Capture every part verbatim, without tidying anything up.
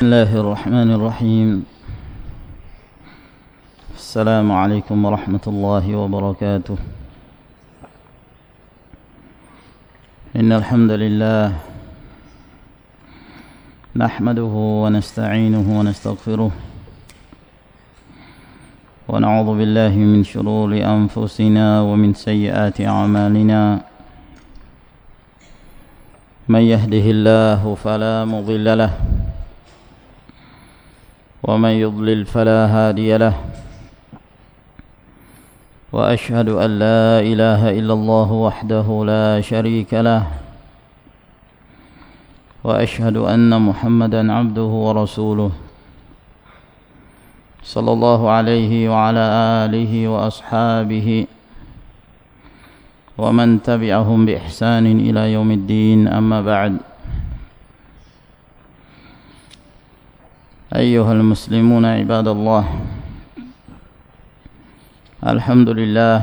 بسم الله الرحمن الرحيم. السلام عليكم ورحمة الله وبركاته. إن الحمد لله نحمده ونستعينه ونستغفره ونعوذ بالله من شرور أنفسنا ومن سيئات أعمالنا. من يهده الله فلا مضل له ومن يضلل فلا هادي له. وأشهد أن لا إله إلا الله وحده لا شريك له. وأشهد أن محمدا عبده ورسوله صلى الله عليه وعلى آله وأصحابه ومن تبعهم بإحسان إلى يوم الدين. أما بعد، أيها المسلمون عباد الله، alhamdulillah,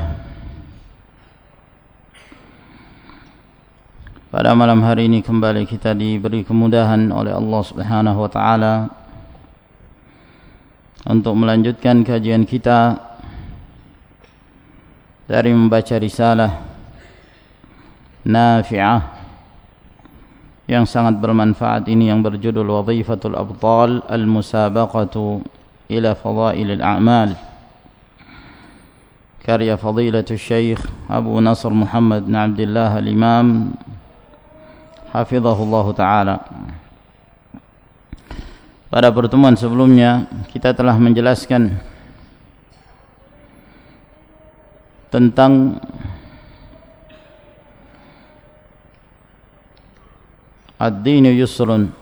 pada malam hari ini kembali kita diberi kemudahan oleh Allah Subhanahu wa taala untuk melanjutkan kajian kita dari membaca risalah nafi'ah yang sangat bermanfaat ini yang berjudul Wadhifatul Abtal Al-Musabaqatu ila Fadailil A'mal, karya Fadilatul Syekh Abu Nasr Muhammad bin Abdullah Al-Imam hafizahullah ta'ala. Pada pertemuan sebelumnya kita telah menjelaskan tentang ad-dinu yusrun,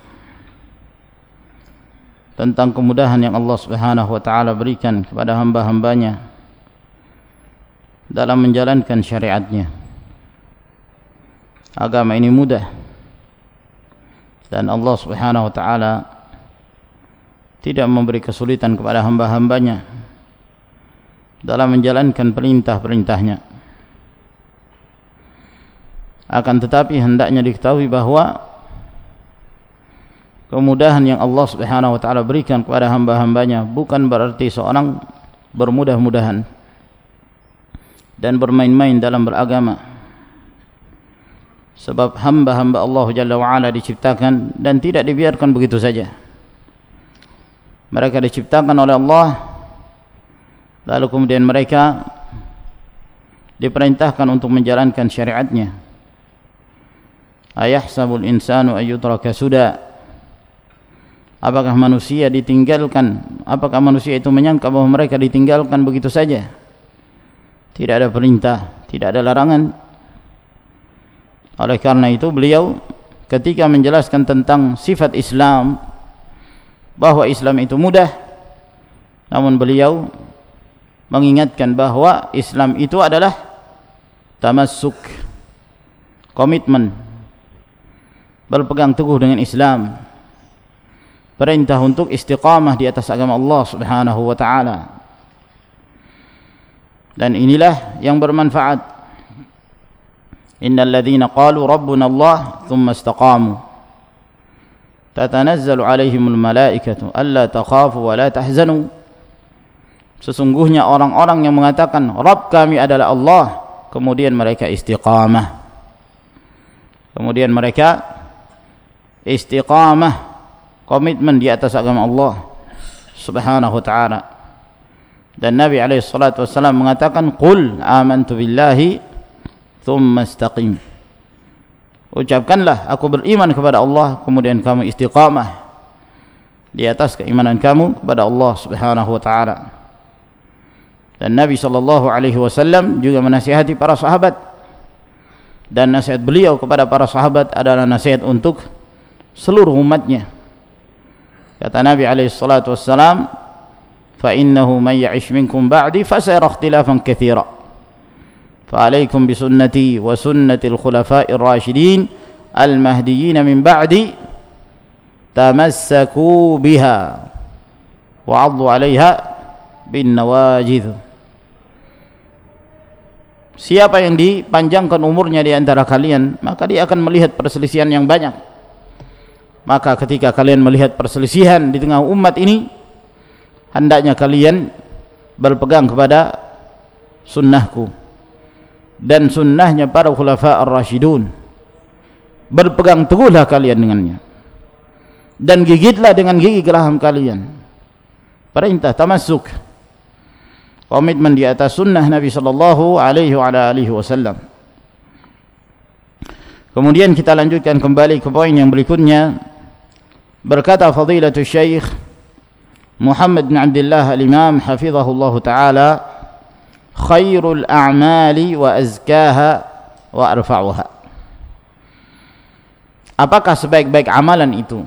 tentang kemudahan yang Allah Subhanahu wa taala berikan kepada hamba-hambanya dalam menjalankan syariatnya. Agama ini mudah dan Allah Subhanahu wa taala tidak memberi kesulitan kepada hamba-hambanya dalam menjalankan perintah-perintahnya. Akan tetapi hendaknya diketahui bahwa kemudahan yang Allah Subhanahu wa taala berikan kepada hamba-hambanya bukan berarti seorang bermudah-mudahan dan bermain-main dalam beragama. Sebab hamba-hamba Allah Jalla wa Ala diciptakan dan tidak dibiarkan begitu saja. Mereka diciptakan oleh Allah, lalu kemudian mereka diperintahkan untuk menjalankan syariatnya. Ayahsabul insanu ayyutraka suda. Apakah manusia ditinggalkan? Apakah manusia itu menyangka bahwa mereka ditinggalkan begitu saja? Tidak ada perintah, tidak ada larangan. Oleh karena itu beliau ketika menjelaskan tentang sifat Islam, bahwa Islam itu mudah, namun beliau mengingatkan bahwa Islam itu adalah tamassuk, komitmen, berpegang teguh dengan Islam, perintah untuk istiqamah di atas agama Allah Subhanahu wa taala. Dan inilah yang bermanfaat. Innal ladzina qalu rabbuna Allah tsumma istaqamu tatanazzalu alaihimul malaikatu alla takhafu wa la tahzanu. Sesungguhnya orang-orang yang mengatakan Rabb kami adalah Allah, kemudian mereka istiqamah, kemudian mereka istiqamah, komitmen di atas agama Allah Subhanahu wa taala. Dan Nabi alaihi salatu wasallam mengatakan qul amantu billahi thumma istaqim. Ucapkanlah aku beriman kepada Allah, kemudian kamu istiqamah di atas keimanan kamu kepada Allah Subhanahu wa taala. Dan Nabi sallallahu alaihi wasallam juga menasihati para sahabat, dan nasihat beliau kepada para sahabat adalah nasihat untuk seluruh umatnya. Kata Nabi alaihi salatu wassalam, fa innahu man ya'ish minkum ba'di fasayara ikhtilafan katsira fa alaikum bi sunnati wa sunnatil khulafa'ir rasyidin al mahdiyyin min ba'di tamassaku biha wa 'addu 'alaiha bin nawajidh. Siapa yang dipanjangkan umurnya di antara kalian, maka dia akan melihat perselisihan yang banyak. maka ketika kalian melihat perselisihan di tengah umat ini, hendaknya kalian berpegang kepada sunnahku dan sunnahnya para khulafa ar-rasyidun. Berpegang teguhlah kalian dengannya dan gigitlah dengan gigi geraham kalian. Perintah tamassuk, komitmen di atas sunnah Nabi sallallahu alaihi wasallam. Kemudian kita lanjutkan kembali ke poin yang berikutnya. Berkata Fadilatul Syekh Muhammad bin Abdullah al-Imam hafizahullah ta'ala, khairul a'mali wa azkaha wa arfa'uha. Apakah sebaik-baik amalan itu?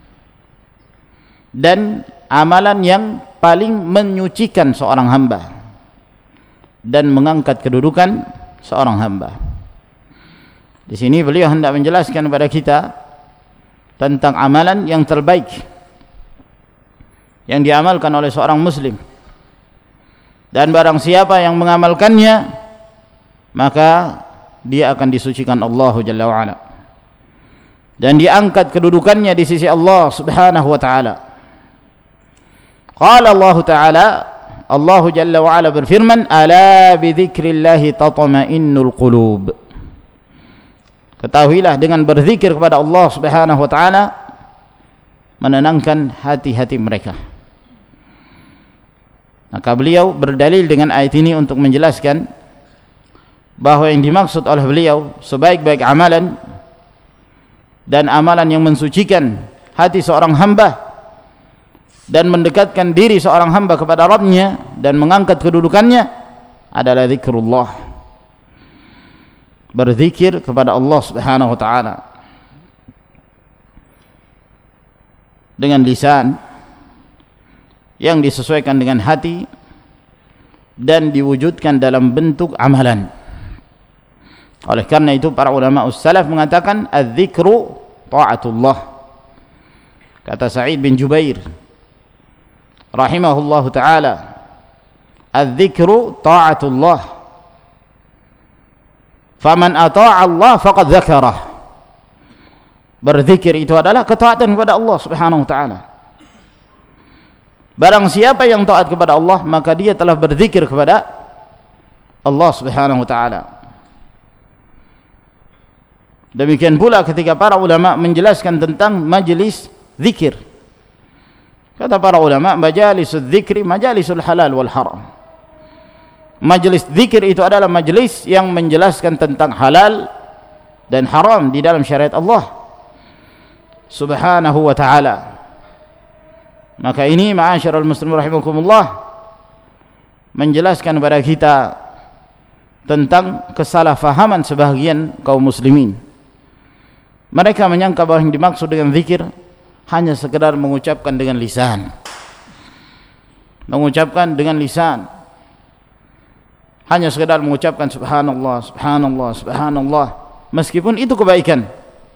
Dan amalan yang paling menyucikan seorang hamba dan mengangkat kedudukan seorang hamba. Di sini beliau hendak menjelaskan kepada kita tentang amalan yang terbaik yang diamalkan oleh seorang muslim, dan barang siapa yang mengamalkannya maka dia akan disucikan Allah Jalla wa'ala dan diangkat kedudukannya di sisi Allah Subhanahu wa ta'ala. Qala Allah Ta'ala, Allah Jalla wa'ala berfirman, ala bidzikrillahi tatma'innul qulub. Ketahuilah dengan berzikir kepada Allah Subhanahu wa ta'ala menenangkan hati-hati mereka. Maka beliau berdalil dengan ayat ini untuk menjelaskan bahwa yang dimaksud oleh beliau sebaik-baik amalan dan amalan yang mensucikan hati seorang hamba dan mendekatkan diri seorang hamba kepada Rabbnya dan mengangkat kedudukannya adalah zikrullah, berzikir kepada Allah Subhanahu wa ta'ala dengan lisan yang disesuaikan dengan hati dan diwujudkan dalam bentuk amalan. Oleh karena itu para ulama ussalaf mengatakan az-zikru ta'atullah. Kata Sa'id bin Jubair rahimahullahu ta'ala, az-zikru ta'atullah, faman ata'a Allah faqad dzakarah. Berzikir itu adalah ketaatan kepada Allah Subhanahu wa ta'ala. Barang siapa yang taat kepada Allah maka dia telah berzikir kepada Allah Subhanahu wa ta'ala. Demikian pula ketika para ulama menjelaskan tentang majlis zikir, kata para ulama, majalisul zikri majalisul halal wal haram. Majlis zikir itu adalah majlis yang menjelaskan tentang halal dan haram di dalam syariat Allah Subhanahu wa ta'ala. Maka ini ma'asyiral muslimin rahimakumullah menjelaskan kepada kita tentang kesalahfahaman sebahagian kaum muslimin. Mereka menyangka bahwa yang dimaksud dengan zikir hanya sekedar mengucapkan dengan lisan, mengucapkan dengan lisan, hanya sekedar mengucapkan subhanallah, subhanallah, subhanallah, meskipun itu kebaikan.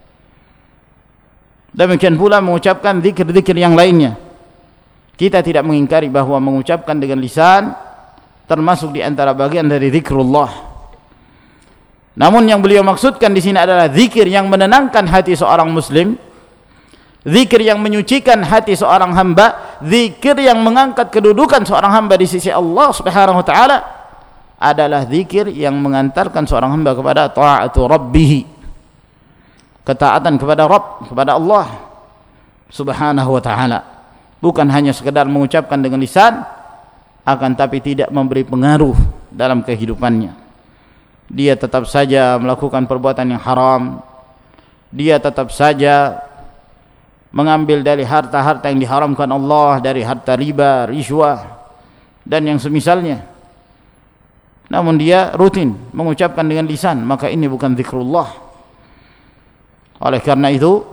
Demikian pula mengucapkan zikir-zikir yang lainnya. Kita tidak mengingkari bahwa mengucapkan dengan lisan termasuk di antara bagian dari zikrullah. Namun yang beliau maksudkan di sini adalah zikir yang menenangkan hati seorang muslim, zikir yang menyucikan hati seorang hamba, zikir yang mengangkat kedudukan seorang hamba di sisi Allah Subhanahu wa ta'ala adalah zikir yang mengantarkan seorang hamba kepada ta'atu rabbih, ketaatan kepada Rabb, kepada Allah Subhanahu wa ta'ala. Bukan hanya sekedar mengucapkan dengan lisan, akan tapi tidak memberi pengaruh dalam kehidupannya. Dia tetap saja melakukan perbuatan yang haram, dia tetap saja mengambil dari harta-harta yang diharamkan Allah, dari harta riba, riswah dan yang semisalnya. Namun dia rutin mengucapkan dengan lisan, maka ini bukan zikrullah. Oleh karena itu,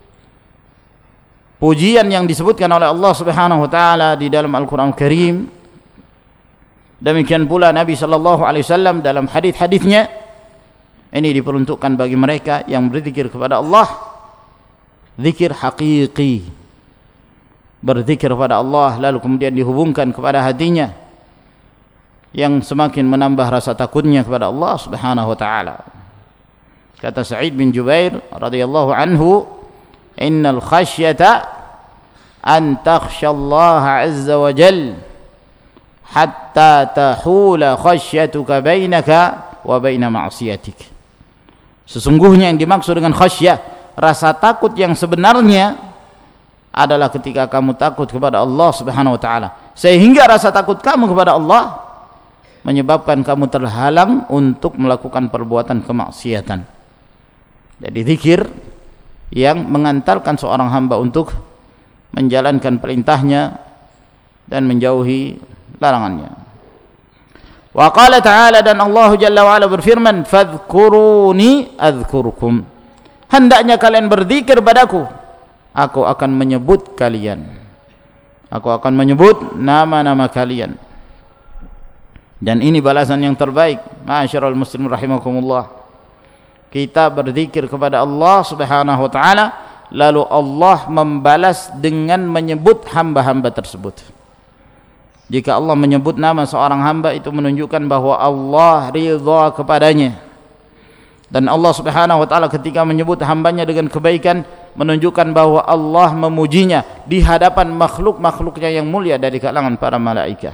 pujian yang disebutkan oleh Allah Subhanahu wa ta'ala di dalam Al-Quran Karim, demikian pula Nabi sallallahu alaihi wasallam dalam hadis-hadisnya, ini diperuntukkan bagi mereka yang berzikir kepada Allah, zikir hakiki, berzikir kepada Allah lalu kemudian dihubungkan kepada hatinya yang semakin menambah rasa takutnya kepada Allah Subhanahu wa ta'ala. Kata Sa'id bin Jubair radhiyallahu anhu, innal khasyata an takhsyallaha azza wa jal hatta tahula khasyatuka bainaka wa baina ma'siyatik. Sesungguhnya yang dimaksud dengan khasyah, rasa takut yang sebenarnya adalah ketika kamu takut kepada Allah Subhanahu wa taala, sehingga rasa takut kamu kepada Allah menyebabkan kamu terhalang untuk melakukan perbuatan kemaksiatan. Jadi zikir yang mengantarkan seorang hamba untuk menjalankan perintahnya dan menjauhi larangannya. Wa qala ta'ala, dan Allah Jalla wa Ala berfirman, fadhkuruni adzkurkum. Hendaknya kalian berzikir padaku, aku akan menyebut kalian. Aku akan menyebut nama-nama kalian. Dan ini balasan yang terbaik. Ma'asyiral muslimin rahimakumullah. Kita berzikir kepada Allah Subhanahu wa taala, lalu Allah membalas dengan menyebut hamba-hamba tersebut. Jika Allah menyebut nama seorang hamba, itu menunjukkan bahwa Allah ridha kepadanya. Dan Allah Subhanahu wa taala ketika menyebut hambanya dengan kebaikan, menunjukkan bahwa Allah memujinya di hadapan makhluk-makhluknya yang mulia dari kalangan para malaikat.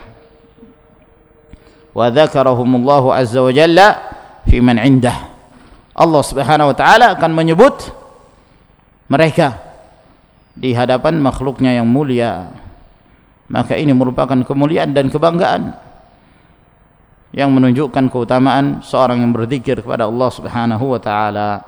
Wa dzakarahumullahu azza wa jalla fi man indah. Allah Subhanahu wa taala akan menyebut mereka di hadapan makhluknya yang mulia. Maka ini merupakan kemuliaan dan kebanggaan yang menunjukkan keutamaan seorang yang berzikir kepada Allah Subhanahu wa taala.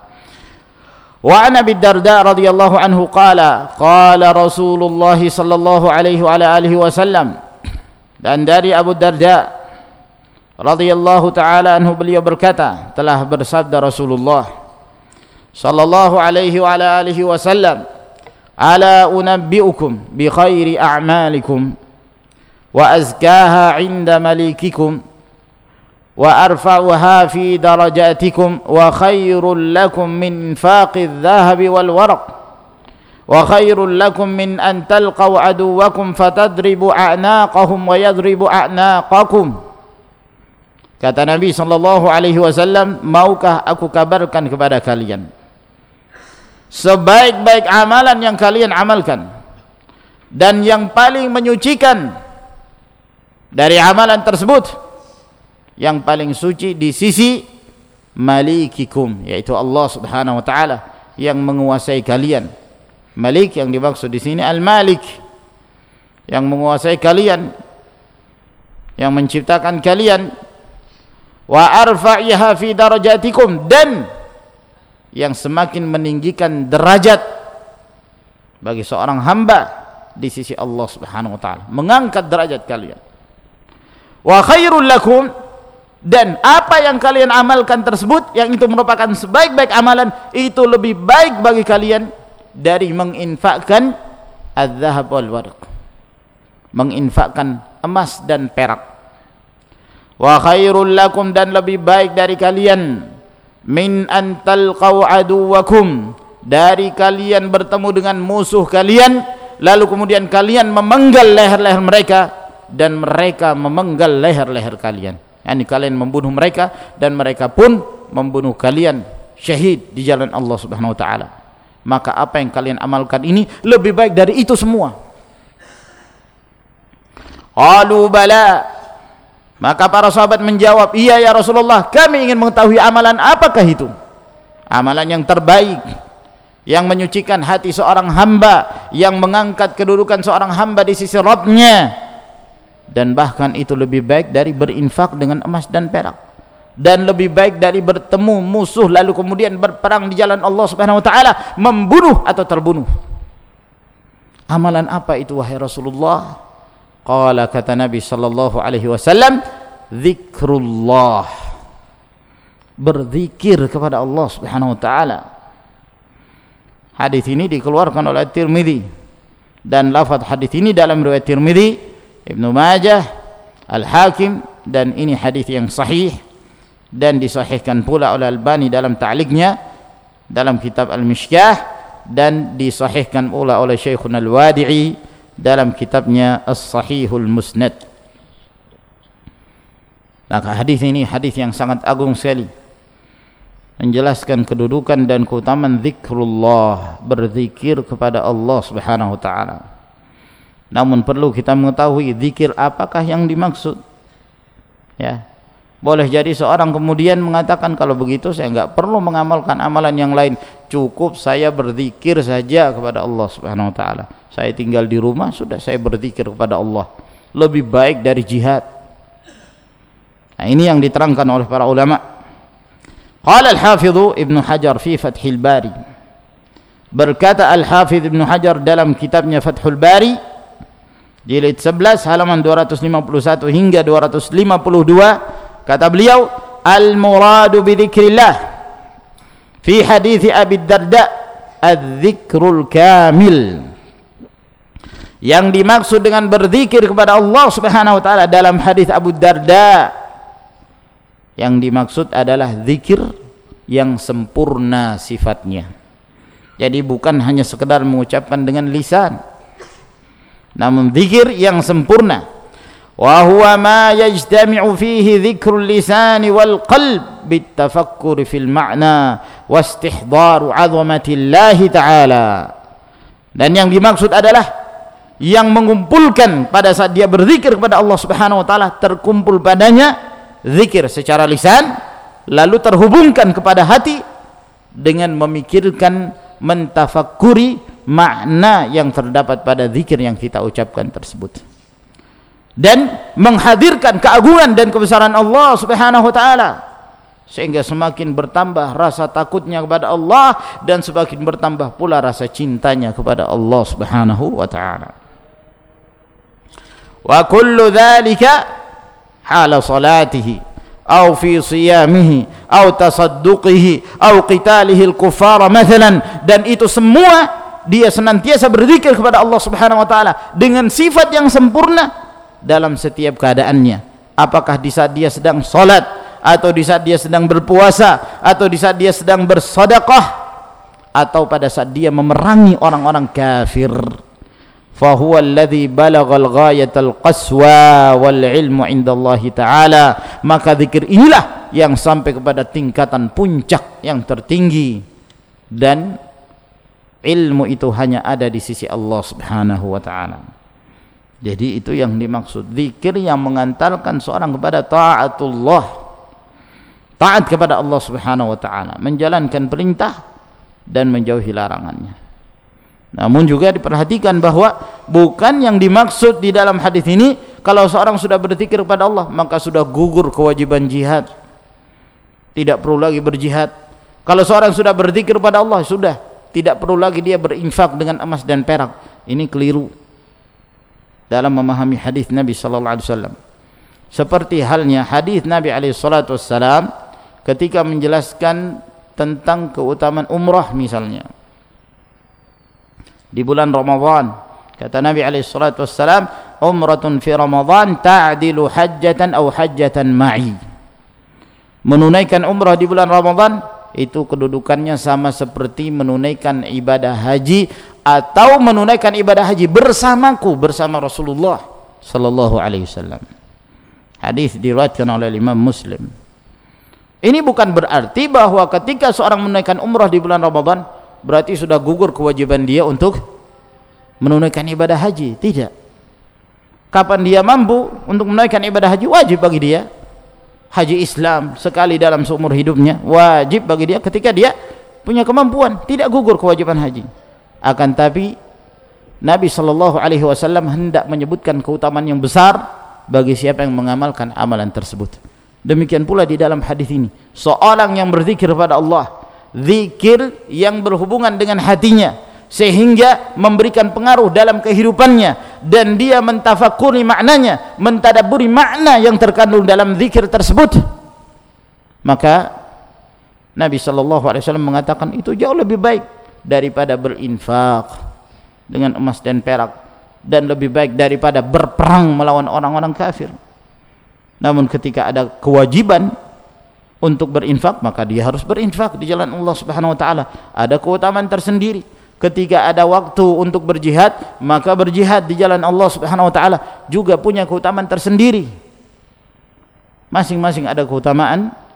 Wa an Abi Darda radhiyallahu anhu qala qala Rasulullah sallallahu alaihi wa ala alihi wasallam, dan dari Abu Darda radhiyallahu taala anhu, beliau berkata, telah bersabda Rasulullah sallallahu alaihi wa ala alihi wasallam, ala unabbi'ukum bi khairi a'malikum wa azkaha 'inda malikikum wa arfa'uha fi darajatikum wa khairul lakum min infaqidh dhahabi wal waraq wa khairul lakum min an talqaw aduwakum fatadribu a'naqahum wa yadribu a'naqakum. Kata Nabi sallallahu alaihi wasallam, maukah aku kabarkan kepada kalian sebaik-baik amalan yang kalian amalkan, dan yang paling menyucikan dari amalan tersebut, yang paling suci di sisi malikikum, yaitu Allah Subhanahu wa taala yang menguasai kalian. Malik yang dimaksud di sini al-Malik, yang menguasai kalian, yang menciptakan kalian. Wa arfa'iha fi darajatikum, dan yang semakin meninggikan derajat bagi seorang hamba di sisi Allah Subhanahu wa taala, mengangkat derajat kalian. Wa khairul lakum, dan apa yang kalian amalkan tersebut, yang itu merupakan sebaik-baik amalan, itu lebih baik bagi kalian dari menginfakkan adz-dzahab wal warq, menginfakkan emas dan perak. Wa khairul lakum, dan lebih baik dari kalian min an talqaw aduwakum, dari kalian bertemu dengan musuh kalian, lalu kemudian kalian memenggal leher-leher mereka dan mereka memenggal leher-leher kalian. Yani kalian membunuh mereka dan mereka pun membunuh kalian, syahid di jalan Allah Subhanahu wa taala. Maka apa yang kalian amalkan ini lebih baik dari itu semua. Qalu bala. Maka para sahabat menjawab, iya ya Rasulullah, kami ingin mengetahui amalan apakah itu, amalan yang terbaik, yang menyucikan hati seorang hamba, yang mengangkat kedudukan seorang hamba di sisi Rabbnya, dan bahkan itu lebih baik dari berinfak dengan emas dan perak, dan lebih baik dari bertemu musuh lalu kemudian berperang di jalan Allah Subhanahu wa taala, membunuh atau terbunuh. Amalan apa itu wahai Rasulullah? Qala, kata Nabi sallallahu alaihi wasallam, zikrullah, berzikir kepada Allah Subhanahu wa taala. Hadis ini dikeluarkan oleh Tirmidzi, dan lafaz hadis ini dalam riwayat Tirmidzi, Ibnu Majah, Al-Hakim, dan ini hadis yang sahih dan disahihkan pula oleh Albani dalam ta'liqnya dalam kitab Al-Mishkah, dan disahihkan pula oleh Syekhuna Al-Wadi'i dalam kitabnya As-Sahihul Musnad. Maka hadis ini hadis yang sangat agung sekali, menjelaskan kedudukan dan keutamaan zikrullah, berzikir kepada Allah Subhanahu wa taala. Namun perlu kita mengetahui zikir apakah yang dimaksud. Ya. Boleh jadi seorang kemudian mengatakan, kalau begitu saya enggak perlu mengamalkan amalan yang lain, cukup saya berzikir saja kepada Allah Subhanahu wa taala. Saya tinggal di rumah sudah saya berzikir kepada Allah. Lebih baik dari jihad. Nah, ini yang diterangkan oleh para ulama. Qala al-Hafidh Ibnu Hajar fi Fathul Bari. Berkata Al-Hafidh Ibnu Hajar dalam kitabnya Fathul Bari jilid sebelas halaman dua ratus lima puluh satu hingga dua ratus lima puluh dua, kata beliau, al-muradu bi dzikrillah fi hadits Abi Darda adz-dzikrul kamil. Yang dimaksud dengan berzikir kepada Allah Subhanahu wa taala dalam hadis Abu Darda, yang dimaksud adalah zikir yang sempurna sifatnya. Jadi bukan hanya sekedar mengucapkan dengan lisan, namun zikir yang sempurna. Wa huwa ma yajtami'u fihi dzikrul lisan wal qalb bitafakkur fil ma'na wa istihdar 'azamatillahi ta'ala. Dan yang dimaksud adalah yang mengumpulkan pada saat dia berzikir kepada Allah Subhanahu wa taala, terkumpul padanya zikir secara lisan, lalu terhubungkan kepada hati dengan memikirkan, mentafakuri makna yang terdapat pada zikir yang kita ucapkan tersebut, dan menghadirkan keagungan dan kebesaran Allah Subhanahu wa taala, sehingga semakin bertambah rasa takutnya kepada Allah dan semakin bertambah pula rasa cintanya kepada Allah Subhanahu wa taala. Wa kullu dzalika hala salatihi aw fi siyamihi aw tasadduqihi aw qitalihi al-kuffara mathalan, dan itu semua dia senantiasa berzikir kepada Allah Subhanahu wa taala dengan sifat yang sempurna dalam setiap keadaannya, apakah di saat dia sedang salat, atau di saat dia sedang berpuasa, atau di saat dia sedang bersedekah, atau pada saat dia memerangi orang-orang kafir. Fahuwa alladhi balagal ghayatal qaswa wal ilmu indallahi ta'ala. Maka zikir inilah yang sampai kepada tingkatan puncak yang tertinggi, dan ilmu itu hanya ada di sisi Allah Subhanahu wa ta'ala. Jadi itu yang dimaksud zikir yang mengantarkan seorang kepada taatullah, taat kepada Allah Subhanahu wa ta'ala, menjalankan perintah dan menjauhi larangannya. Namun juga diperhatikan bahwa bukan yang dimaksud di dalam hadis ini kalau seorang sudah berzikir kepada Allah maka sudah gugur kewajiban jihad, tidak perlu lagi berjihad. Kalau seorang sudah berzikir kepada Allah sudah tidak perlu lagi dia berinfak dengan emas dan perak. Ini keliru dalam memahami hadis Nabi sallallahu alaihi wasallam. Seperti halnya hadis Nabi alaihi salatu wasallam ketika menjelaskan tentang keutamaan umrah misalnya di bulan Ramadan, kata Nabi alaihi salatu wassalam, umratun fi Ramadan ta'dilu hajjatan aw hajjatan ma'i. Menunaikan umrah di bulan Ramadan itu kedudukannya sama seperti menunaikan ibadah haji atau menunaikan ibadah haji bersamaku, bersama Rasulullah sallallahu alaihi wasallam. Hadis diriwayatkan oleh Imam Muslim. Ini bukan berarti bahwa ketika seorang menunaikan umrah di bulan Ramadan berarti sudah gugur kewajiban dia untuk menunaikan ibadah haji. Tidak. Kapan dia mampu untuk menunaikan ibadah haji, wajib bagi dia. Haji Islam sekali dalam seumur hidupnya, wajib bagi dia ketika dia punya kemampuan, tidak gugur kewajiban haji. Akan tapi Nabi sallallahu alaihi wasallam hendak menyebutkan keutamaan yang besar bagi siapa yang mengamalkan amalan tersebut. Demikian pula di dalam hadis ini, seorang yang berzikir kepada Allah, zikir yang berhubungan dengan hatinya sehingga memberikan pengaruh dalam kehidupannya, dan dia mentafakuri maknanya, mentadabburi makna yang terkandung dalam zikir tersebut, maka Nabi sallallahu alaihi wasallam mengatakan itu jauh lebih baik daripada berinfak dengan emas dan perak, dan lebih baik daripada berperang melawan orang-orang kafir. Namun ketika ada kewajiban untuk berinfak, maka dia harus berinfak di jalan Allah Subhanahu wa taala. Ada keutamaan tersendiri. Ketika ada waktu untuk berjihad, maka berjihad di jalan Allah Subhanahu wa taala juga punya keutamaan tersendiri. Masing-masing ada keutamaan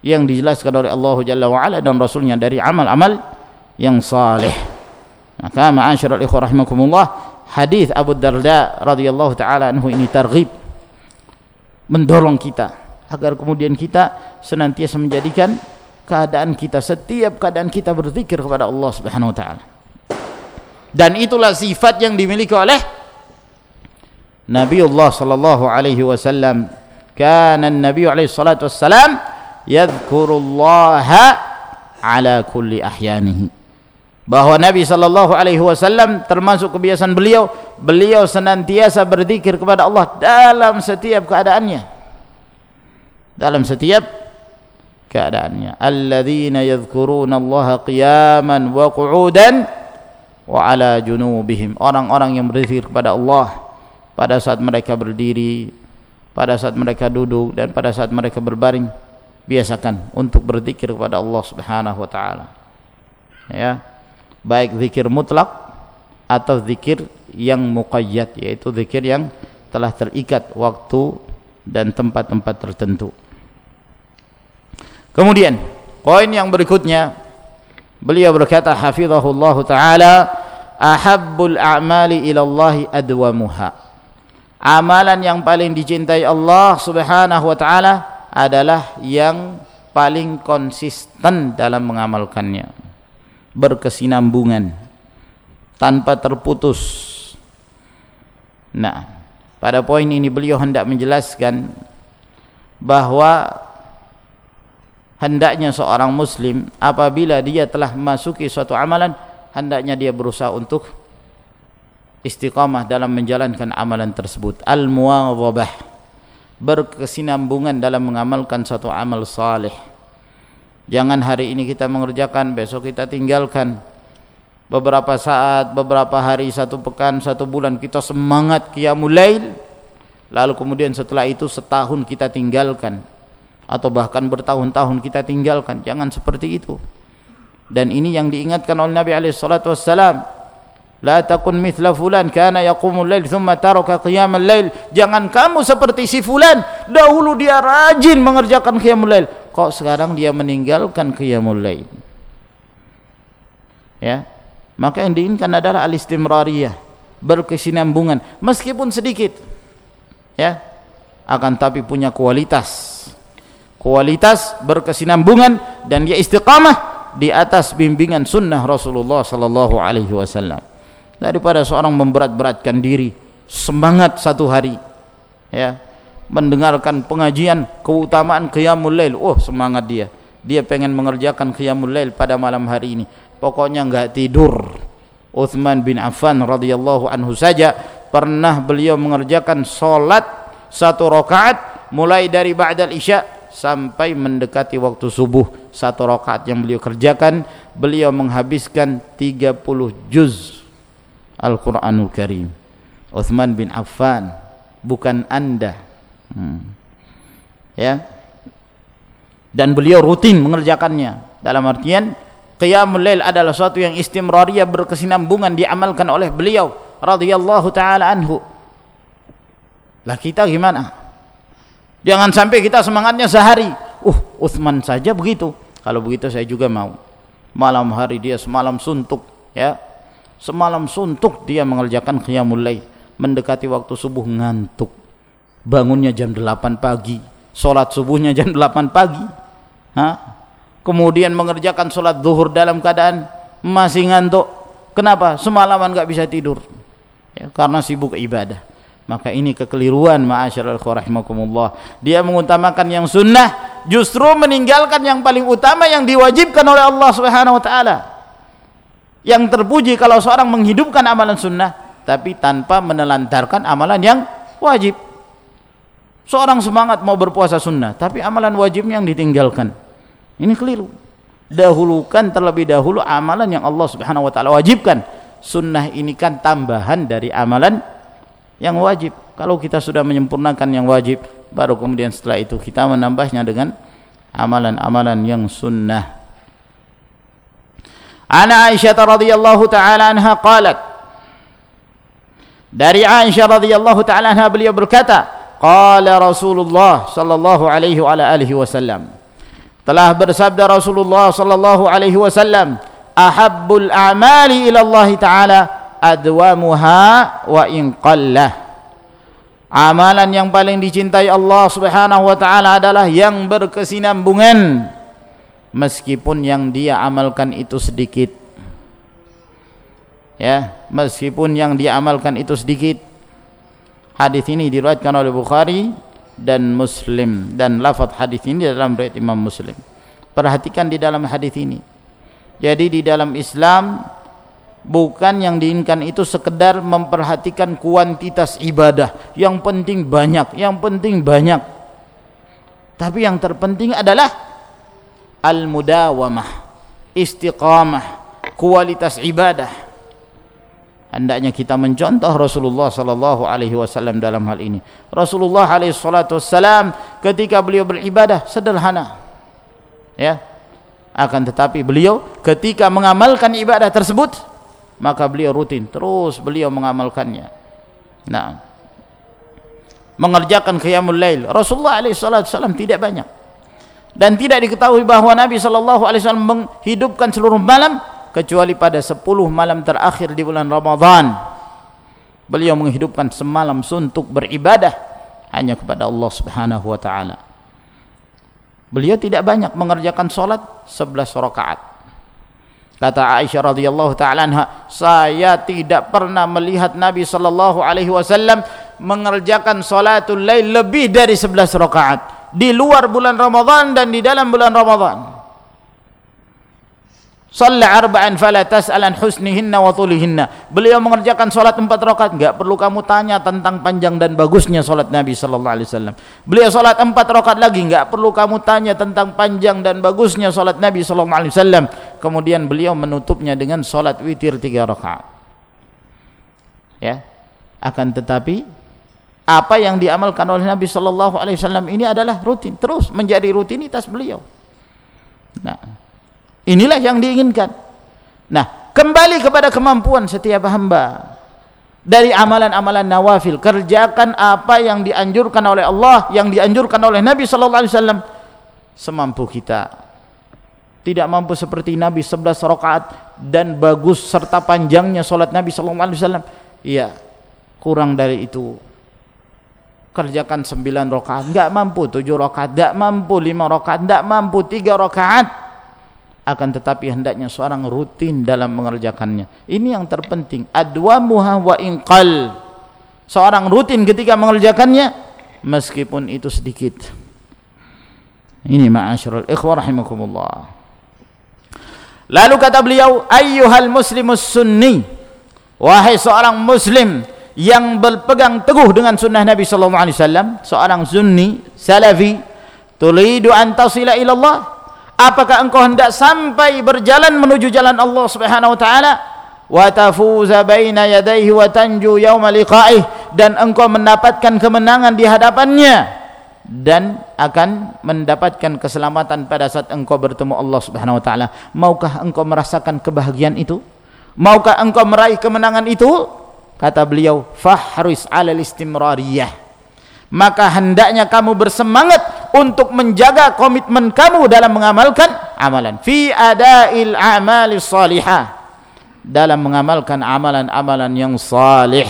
yang dijelaskan oleh Allah Jalla wa Ala dan Rasulnya dari amal-amal yang saleh. Maka ma'asyiral ikhwah rahimakumullah, hadis Abu Darda radhiyallahu taala anhu ini targhib, mendorong kita agar kemudian kita senantiasa menjadikan keadaan kita, setiap keadaan kita berzikir kepada Allah Subhanahu wa taala. Dan itulah sifat yang dimiliki oleh Nabiullah sallallahu alaihi wasallam. Kana an-nabiy alaihi salatu wassalam yadhkurullaha ala kulli ahyanihi, bahwa Nabi sallallahu alaihi wasallam termasuk kebiasaan beliau, beliau senantiasa berzikir kepada Allah dalam setiap keadaannya, dalam setiap keadaannya. Alladzina yadhkuruna Allaha qiyaman wa qu'udan wa ala junubihim, orang-orang yang berzikir kepada Allah pada saat mereka berdiri, pada saat mereka duduk, dan pada saat mereka berbaring. Biasakan untuk berzikir kepada Allah Subhanahu wa taala, ya, baik zikir mutlak atau zikir yang muqayyad, yaitu zikir yang telah terikat waktu dan tempat-tempat tertentu. Kemudian poin yang berikutnya, beliau berkata hafizahullah taala, ahabbul a'mali ila Allah adwamuha, amalan yang paling dicintai Allah Subhanahu wa taala adalah yang paling konsisten dalam mengamalkannya, berkesinambungan, tanpa terputus. Nah, pada poin ini beliau hendak menjelaskan bahwa hendaknya seorang muslim apabila dia telah memasuki suatu amalan, hendaknya dia berusaha untuk istiqamah dalam menjalankan amalan tersebut, al-muwadhabah, berkesinambungan dalam mengamalkan satu amal saleh. Jangan hari ini kita mengerjakan, besok kita tinggalkan. Beberapa saat, beberapa hari, satu pekan, satu bulan kita semangat qiyamul lail, lalu kemudian setelah itu setahun kita tinggalkan, atau bahkan bertahun-tahun kita tinggalkan. Jangan seperti itu. Dan ini yang diingatkan oleh Nabi alaihi salatu wassalam, la takun mithla fulan kana yaqumul lail thumma taraka qiyamal lail. Jangan kamu seperti si fulan, dahulu dia rajin mengerjakan qiyamul lail, kok sekarang dia meninggalkan qiyamul lail. Ya, maka yang diinginkan adalah al-istimrariyah, berkesinambungan, meskipun sedikit, ya, akan tapi punya kualitas, kualitas berkesinambungan, dan dia istiqamah di atas bimbingan sunnah Rasulullah sallallahu alaihi wasallam. Daripada seorang memberat-beratkan diri, semangat satu hari, ya, mendengarkan pengajian keutamaan qiyamul lail, oh semangat dia, dia pengen mengerjakan qiyamul lail pada malam hari ini, pokoknya enggak tidur. Utsman bin Affan radhiyallahu anhu saja pernah beliau mengerjakan salat satu rakaat mulai dari ba'dal isya sampai mendekati waktu subuh. Satu rakaat yang beliau kerjakan, beliau menghabiskan tiga puluh juz Al-Quranul Karim. Utsman bin Affan, bukan anda. hmm. Ya, dan beliau rutin mengerjakannya, dalam artian qiyamul lail adalah suatu yang istimrariyah, berkesinambungan diamalkan oleh beliau radhiyallahu taala anhu. Lah kita gimana? Jangan sampai kita semangatnya sehari, uh Utsman saja begitu, kalau begitu saya juga mau. Malam hari dia semalam suntuk, ya, semalam suntuk dia mengerjakan qiyamul lail, mendekati waktu subuh ngantuk, bangunnya jam delapan pagi, sholat subuhnya jam delapan pagi, ha? Kemudian mengerjakan sholat zuhur dalam keadaan masih ngantuk. Kenapa? Semalaman gak bisa tidur, ya, karena sibuk ibadah. Maka ini kekeliruan, ma'asyiral ikhwah rahimakumullah. Dia mengutamakan yang sunnah, justru meninggalkan yang paling utama yang diwajibkan oleh Allah Subhanahu wa taala. Yang terpuji kalau seorang menghidupkan amalan sunnah tapi tanpa menelantarkan amalan yang wajib. Seorang semangat mau berpuasa sunnah tapi amalan wajibnya yang ditinggalkan, ini keliru. Dahulukan terlebih dahulu amalan yang Allah Subhanahu wa taala wajibkan. Sunnah ini kan tambahan dari amalan yang wajib. Kalau kita sudah menyempurnakan yang wajib, baru kemudian setelah itu kita menambahnya dengan amalan-amalan yang sunnah. Ana Aisyah radhiyallahu taala anha qalat, dari Aisyah radhiyallahu taala anha beliau berkata, qala Rasulullah sallallahu alaihi wa alihi wasallam, Telah bersabda Rasulullah sallallahu alaihi wasallam, ahabbul a'mali ila Allah taala adwamuha wa in qallah. Amalan yang paling dicintai Allah Subhanahu wa taala adalah yang berkesinambungan meskipun yang dia amalkan itu sedikit. Ya, meskipun yang dia amalkan itu sedikit. Hadis ini diriwayatkan oleh Bukhari dan Muslim, dan lafaz hadis ini dalam riwayat Imam Muslim. Perhatikan di dalam hadis ini. Jadi di dalam Islam bukan yang diinginkan itu sekedar memperhatikan kuantitas ibadah, yang penting banyak, yang penting banyak. Tapi yang terpenting adalah al-mudawamah, istiqamah, kualitas ibadah. Hendaknya kita mencontoh Rasulullah sallallahu alaihi wasallam dalam hal ini. Rasulullah alaihi salatu wassalam ketika beliau beribadah sederhana, ya, akan tetapi beliau ketika mengamalkan ibadah tersebut maka beliau rutin terus beliau mengamalkannya. Nah, mengerjakan qiyamul lail, Rasulullah alaihi salatu wassalam tidak banyak, dan tidak diketahui bahwa Nabi sallallahu alaihi wasallam menghidupkan seluruh malam kecuali pada sepuluh malam terakhir di bulan Ramadan. Beliau menghidupkan semalam suntuk beribadah hanya kepada Allah Subhanahu wa taala. Beliau tidak banyak mengerjakan salat sebelas rakaat. Kata Aisyah radhiyallahu taala anha, saya tidak pernah melihat Nabi sallallahu alaihi wasallam mengerjakan salatul lail lebih dari sebelas rakaat di luar bulan Ramadan dan di dalam bulan Ramadan. Shalla arba'an fala tas'alan husnihinna wa tulihinna. Beliau mengerjakan salat empat rakaat, enggak perlu kamu tanya tentang panjang dan bagusnya salat Nabi sallallahu alaihi wasallam. Beliau salat empat rakaat lagi, enggak perlu kamu tanya tentang panjang dan bagusnya salat Nabi sallallahu alaihi wasallam. Kemudian beliau menutupnya dengan salat witir tiga rakaat. Ya. Akan tetapi apa yang diamalkan oleh Nabi sallallahu alaihi wasallam ini adalah rutin, terus menjadi rutinitas beliau. Nah, inilah yang diinginkan. Nah, kembali kepada kemampuan setiap hamba dari amalan-amalan nawafil. Kerjakan apa yang dianjurkan oleh Allah, yang dianjurkan oleh Nabi sallallahu alaihi wasallam semampu kita. Tidak mampu seperti Nabi sebelas rakaat dan bagus serta panjangnya salat Nabi sallallahu alaihi wasallam, iya, kurang dari itu. Kerjakan sembilan rakaat, enggak mampu. Tujuh rakaat enggak mampu. Lima rakaat enggak mampu. Tiga rakaat. Akan tetapi hendaknya seorang rutin dalam mengerjakannya. Ini yang terpenting. Adwamuha wa inqal. Seorang rutin ketika mengerjakannya meskipun itu sedikit. Ini ma'asyiral ikhwah rahimakumullah. Lalu kata beliau, ayyuhal muslimus sunni, wahai seorang muslim yang berpegang teguh dengan sunnah Nabi sallallahu alaihi wasallam, seorang sunni salafi, turidu an tasila ila Allah. Apakah engkau hendak sampai berjalan menuju jalan Allah Subhanahu wa taala, wa tafuza baina yadayhi wa tanju yauma liqa'ih, dan engkau mendapatkan kemenangan di hadapannya dan akan mendapatkan keselamatan pada saat engkau bertemu Allah Subhanahu wa taala? Maukah engkau merasakan kebahagiaan itu? Maukah engkau meraih kemenangan itu? Kata beliau, fahris 'alal istimrariyah. Maka hendaknya kamu bersemangat untuk menjaga komitmen kamu dalam mengamalkan amalan fi adail a'mali salihah, dalam mengamalkan amalan-amalan yang salih.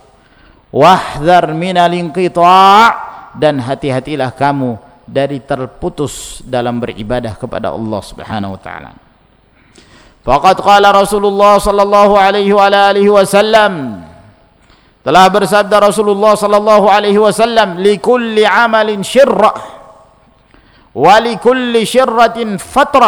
Wahdhar minal inqita', dan hati-hatilah kamu dari terputus dalam beribadah kepada Allah Subhanahu wa taala. Faqad qala Rasulullah sallallahu alaihi wa alihi wasallam, telah bersabda Rasulullah sallallahu alaihi wasallam, likulli amalin syirrah wa likulli syirratin fatrah.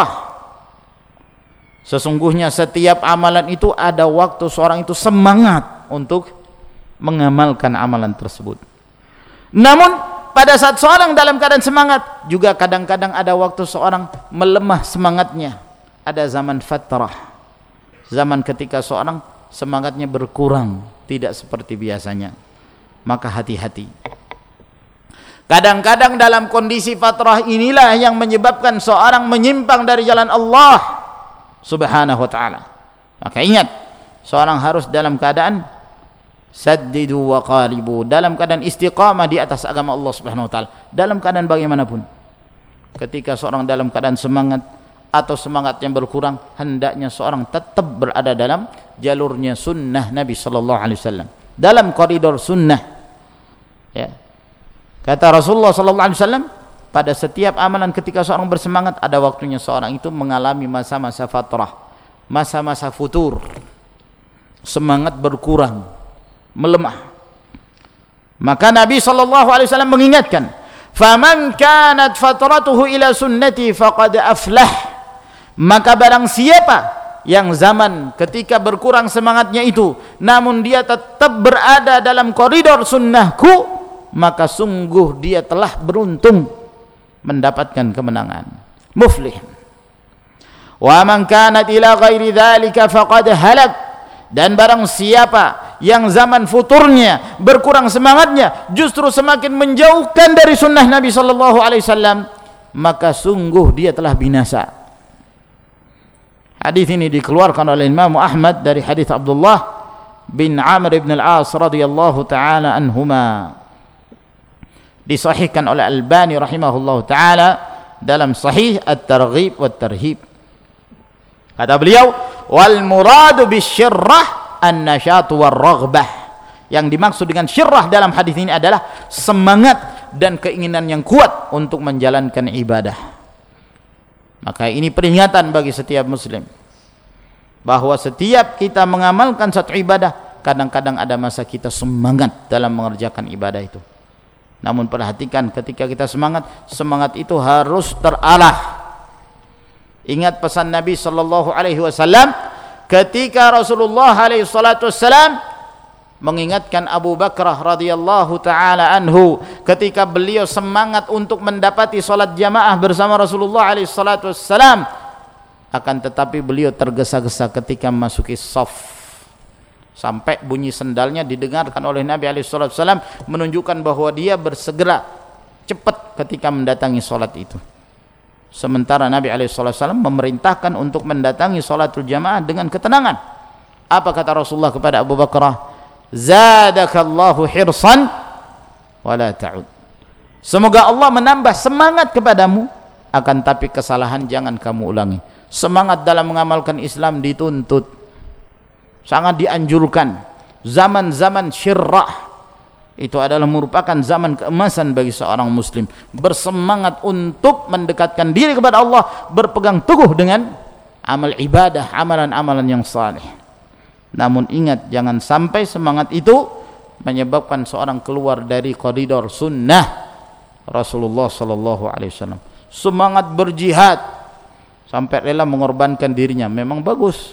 Sesungguhnya setiap amalan itu ada waktu seorang itu semangat untuk mengamalkan amalan tersebut. Namun pada saat seorang dalam keadaan semangat, juga kadang-kadang ada waktu seorang melemah semangatnya. Ada zaman fatrah, zaman ketika seorang semangatnya berkurang, tidak seperti biasanya. Maka hati-hati. Kadang-kadang dalam kondisi fatrah inilah yang menyebabkan seorang menyimpang dari jalan Allah Subhanahu wa taala. Maka ingat, seorang harus dalam keadaan saddidu wa qaribu, dalam keadaan istiqamah di atas agama Allah Subhanahu wa taala, dalam keadaan bagaimanapun. ketika seorang dalam keadaan semangat atau semangatnya berkurang, hendaknya seorang tetap berada dalam jalurnya sunnah Nabi sallallahu alaihi wasallam, dalam koridor sunnah. Ya. Kata Rasulullah sallallahu alaihi wasallam, pada setiap amalan ketika seorang bersemangat, ada waktunya seorang itu mengalami masa-masa fatrah, masa-masa futur, semangat berkurang, melemah. Maka Nabi sallallahu alaihi wasallam mengingatkan, "Faman kanat fatratuhu ila sunnati faqad aflah." Maka barang siapa yang zaman ketika berkurang semangatnya itu, namun dia tetap berada dalam koridor sunnahku, maka sungguh dia telah beruntung, mendapatkan kemenangan, muflih. Wa man kanat ila ghairi dzalika faqad halak. Dan barang siapa yang zaman futurnya berkurang semangatnya, justru semakin menjauhkan dari sunnah Nabi sallallahu alaihi wasallam, maka sungguh dia telah binasa. Hadis ini dikeluarkan oleh Imam Ahmad dari hadis Abdullah bin Amr ibn al-As radhiyallahu taala anhuma. Disahihkan oleh Albani rahimahullahu taala dalam Sahih At-Targhib wa At-Tarhib. Kata beliau, wal muradu bisyirrah an-nasyatu war-raghbah. Yang dimaksud dengan syirrah dalam hadis ini adalah semangat dan keinginan yang kuat untuk menjalankan ibadah. Maka ini peringatan bagi setiap muslim bahwa setiap kita mengamalkan satu ibadah, kadang-kadang ada masa kita semangat dalam mengerjakan ibadah itu. Namun perhatikan, ketika kita semangat, semangat itu harus terarah. Ingat pesan Nabi sallallahu alaihi wasallam ketika Rasulullah alaihi salatu wasallam mengingatkan Abu Bakrah radhiyallahu taala anhu ketika beliau semangat untuk mendapati salat jamaah bersama Rasulullah alaihi salatu wasallam, akan tetapi beliau tergesa-gesa ketika memasuki shaf, sampai bunyi sendalnya didengarkan oleh Nabi alaihi salatu wasallam, menunjukkan bahwa dia bersegera cepat ketika mendatangi salat itu. Sementara Nabi alaihi salatu wasallam memerintahkan untuk mendatangi salatul jamaah dengan ketenangan. Apa kata Rasulullah kepada Abu Bakrah? Zadakallahu hirsan wala ta'ud. Semoga Allah menambah semangat kepadamu, akan tapi kesalahan jangan kamu ulangi. Semangat dalam mengamalkan Islam dituntut, sangat dianjurkan. Zaman-zaman syirrah itu adalah merupakan zaman keemasan bagi seorang muslim, bersemangat untuk mendekatkan diri kepada Allah, berpegang teguh dengan amal ibadah, amalan-amalan yang saleh. Namun ingat, jangan sampai semangat itu menyebabkan seorang keluar dari koridor sunnah Rasulullah sallallahu alaihi wasallam. Semangat berjihad sampai rela mengorbankan dirinya, memang bagus.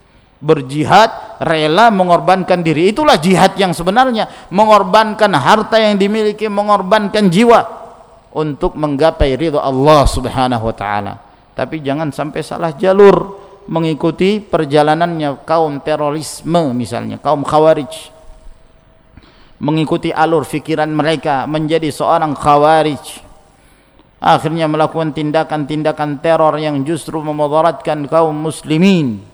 Berjihad, rela mengorbankan diri, itulah jihad yang sebenarnya. Mengorbankan harta yang dimiliki, mengorbankan jiwa untuk menggapai ridha Allah subhanahu wa ta'ala. Tapi jangan sampai salah jalur, mengikuti perjalanannya kaum terorisme misalnya, kaum khawarij, mengikuti alur fikiran mereka, menjadi seorang khawarij, akhirnya melakukan tindakan-tindakan teror yang justru memudaratkan kaum muslimin,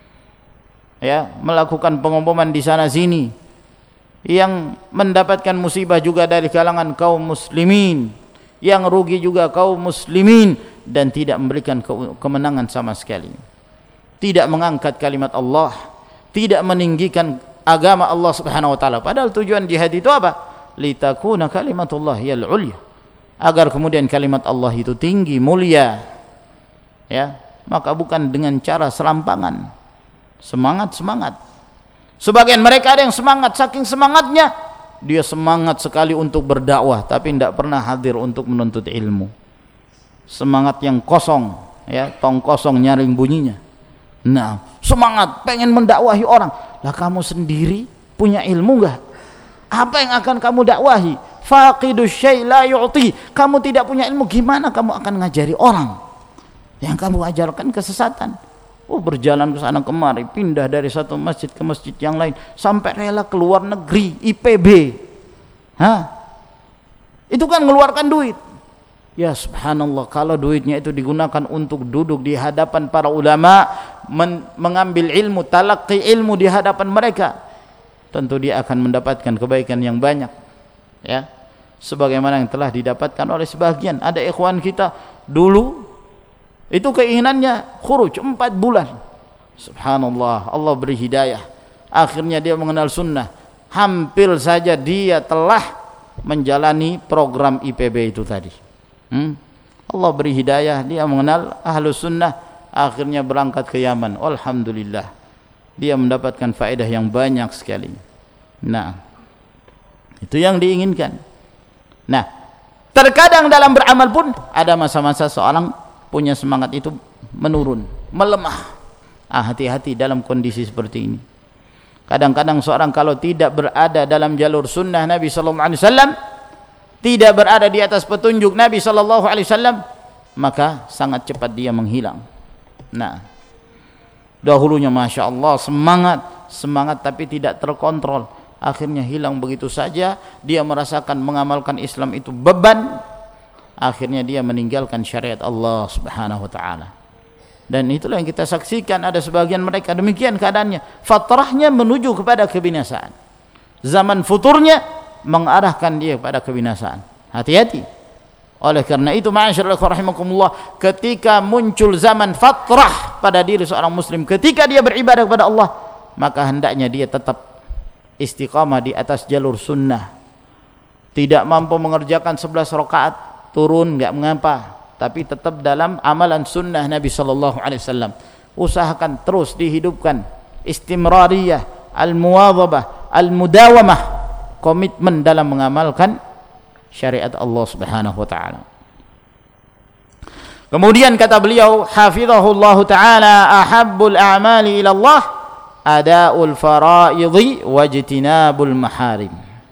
ya, melakukan pengeboman di sana sini yang mendapatkan musibah juga dari kalangan kaum muslimin, yang rugi juga kaum muslimin, dan tidak memberikan kemenangan sama sekali, tidak mengangkat kalimat Allah, tidak meninggikan agama Allah subhanahu wa ta'ala. Padahal tujuan jihad itu apa? Litakuna kalimatullah yal ulya, agar kemudian kalimat Allah itu tinggi, mulia, ya. Maka bukan dengan cara serampangan, semangat-semangat. Sebagian mereka ada yang semangat, saking semangatnya dia semangat sekali untuk berdakwah, tapi tidak pernah hadir untuk menuntut ilmu. Semangat yang kosong, ya, tong kosong nyaring bunyinya. Nah, semangat pengen mendakwahi orang. Lah kamu sendiri punya ilmu enggak? Apa yang akan kamu dakwahi? Faqidus syai' la yu'ti. Kamu tidak punya ilmu, gimana kamu akan ngajari orang? Yang kamu ajarkan kesesatan. Oh, berjalan ke sana kemari, pindah dari satu masjid ke masjid yang lain, sampai rela keluar negeri, I P B. Hah? Itu kan mengeluarkan duit. Ya subhanallah, kalau duitnya itu digunakan untuk duduk di hadapan para ulama, men mengambil ilmu, talaqi ilmu di hadapan mereka, tentu dia akan mendapatkan kebaikan yang banyak, ya, sebagaimana yang telah didapatkan oleh sebagian. Ada ikhwan kita dulu itu keinginannya khuruj empat bulan. Subhanallah, Allah beri hidayah, akhirnya dia mengenal sunnah. Hampir saja dia telah menjalani program I P B itu tadi. hmm? Allah beri hidayah, dia mengenal ahlus sunnah, akhirnya berangkat ke Yaman. Alhamdulillah, dia mendapatkan faedah yang banyak sekali. Nah, itu yang diinginkan. Nah, terkadang dalam beramal pun ada masa-masa seorang punya semangat itu menurun, melemah. Ah, hati-hati dalam kondisi seperti ini. Kadang-kadang seorang kalau tidak berada dalam jalur sunnah Nabi sallallahu alaihi wasallam, tidak berada di atas petunjuk Nabi sallallahu alaihi wasallam, maka sangat cepat dia menghilang. Nah, dahulunya Masya Allah semangat, semangat tapi tidak terkontrol, akhirnya hilang begitu saja. Dia merasakan mengamalkan Islam itu beban, akhirnya dia meninggalkan syariat Allah subhanahu wa ta'ala. Dan itulah yang kita saksikan, ada sebagian mereka demikian keadaannya, fatrahnya menuju kepada kebinasaan, zaman futurnya mengarahkan dia kepada kebinasaan. Hati-hati. Oleh karena itu ma'asyiral rahimakumullah, ketika muncul zaman fatrah pada diri seorang muslim, ketika dia beribadah kepada Allah, maka hendaknya dia tetap istiqamah di atas jalur sunnah. Tidak mampu mengerjakan sebelas rakaat, turun enggak mengapa, tapi tetap dalam amalan sunnah Nabi sallallahu alaihi wasallam. Usahakan terus dihidupkan istimrariyah, al-muwadhabah, al-mudawamah, komitmen dalam mengamalkan syariat Allah subhanahu wa ta'ala. Kemudian kata beliau hafizahullahu ta'ala, ahabbul a'mali ila Allah ada'ul fara'idhi wajtinabul maharim.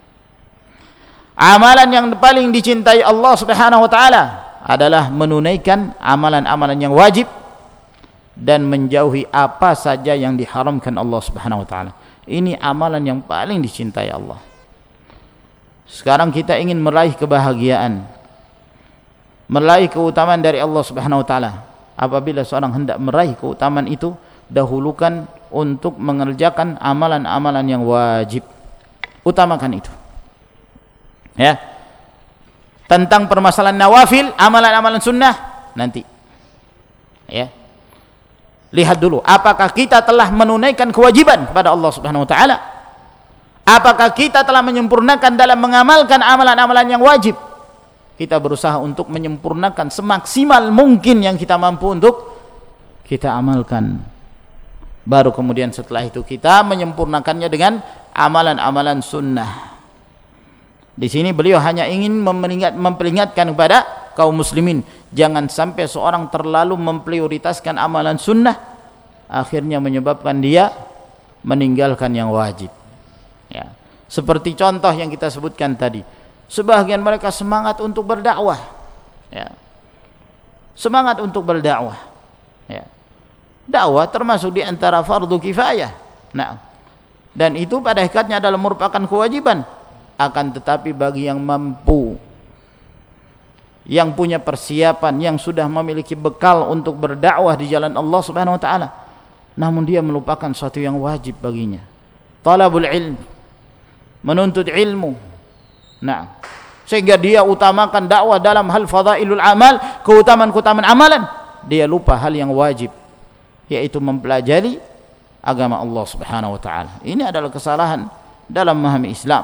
Amalan yang paling dicintai Allah subhanahu wa ta'ala adalah menunaikan amalan-amalan yang wajib dan menjauhi apa saja yang diharamkan Allah subhanahu wa ta'ala. Ini amalan yang paling dicintai Allah. Sekarang kita ingin meraih kebahagiaan, meraih keutamaan dari Allah subhanahu wa ta'ala. Apabila seorang hendak meraih keutamaan itu, dahulukan untuk mengerjakan amalan-amalan yang wajib. Utamakan itu. Ya. Tentang permasalahan nawafil, amalan-amalan sunnah nanti. Ya. Lihat dulu apakah kita telah menunaikan kewajiban kepada Allah Subhanahu wa taala. Apakah kita telah menyempurnakan dalam mengamalkan amalan-amalan yang wajib. Kita berusaha untuk menyempurnakan semaksimal mungkin yang kita mampu untuk kita amalkan. Baru kemudian setelah itu kita menyempurnakannya dengan amalan-amalan sunnah. Di sini beliau hanya ingin memperingat, memperingatkan kepada kaum muslimin, jangan sampai seorang terlalu memprioritaskan amalan sunnah, akhirnya menyebabkan dia meninggalkan yang wajib. Ya, seperti contoh yang kita sebutkan tadi, sebagian mereka semangat untuk berdakwah, ya, semangat untuk berdakwah, ya, dakwah termasuk di antara fardu kifayah. Nah, dan itu pada hakikatnya adalah merupakan kewajiban. Akan tetapi bagi yang mampu, yang punya persiapan, yang sudah memiliki bekal untuk berdakwah di jalan Allah Subhanahu wa taala, namun dia melupakan sesuatu yang wajib baginya, talabul ilm, menuntut ilmu. Nah, sehingga dia utamakan dakwah dalam hal fadailul amal, keutamaan-keutamaan amalan, dia lupa hal yang wajib, yaitu mempelajari agama Allah Subhanahu wa taala. Ini adalah kesalahan dalam memahami Islam.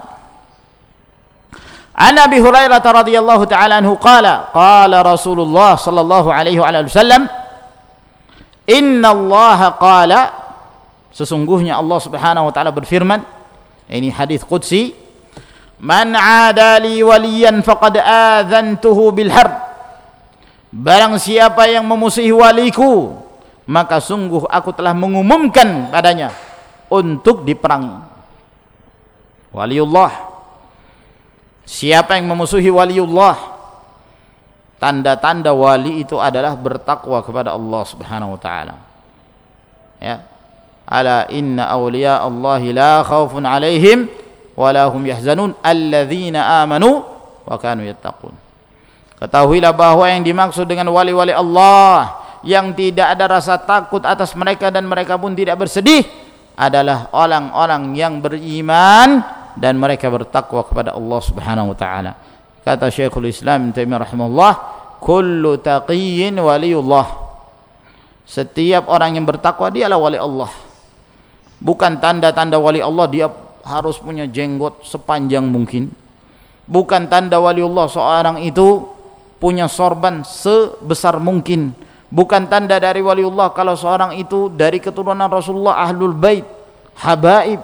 An Abi Hurairah radhiyallahu ta'ala anhu qala qala Rasulullah sallallahu alaihi wasallam, inna Allah qala, sesungguhnya Allah Subhanahu wa taala berfirman, ini hadis qudsi, man 'ada li waliyan faqad adzantuhu bil harb, barang siapa yang memusuhi waliku, maka sungguh aku telah mengumumkan padanya untuk diperangi. Waliullah, siapa yang memusuhi waliullah, tanda-tanda wali itu adalah bertakwa kepada Allah Subhanahu wa taala. Ya. Ala inna awliya Allahi la khaufun 'alaihim wa la hum yahzanun alladzina amanu wa kanu yattaqun. Ketahuilah bahwa yang dimaksud dengan wali-wali Allah yang tidak ada rasa takut atas mereka dan mereka pun tidak bersedih adalah orang-orang yang beriman dan mereka bertakwa kepada Allah Subhanahu wa taala. Kata Syekhul Islam Ibnu Taimiyah rahimahullah, kullu taqiyyin waliyullah. Setiap orang yang bertakwa dialah wali Allah. Bukan tanda-tanda wali Allah dia harus punya jenggot sepanjang mungkin. Bukan tanda waliullah seorang itu punya sorban sebesar mungkin. Bukan tanda dari waliullah kalau seorang itu dari keturunan Rasulullah, ahlul bait, habaib.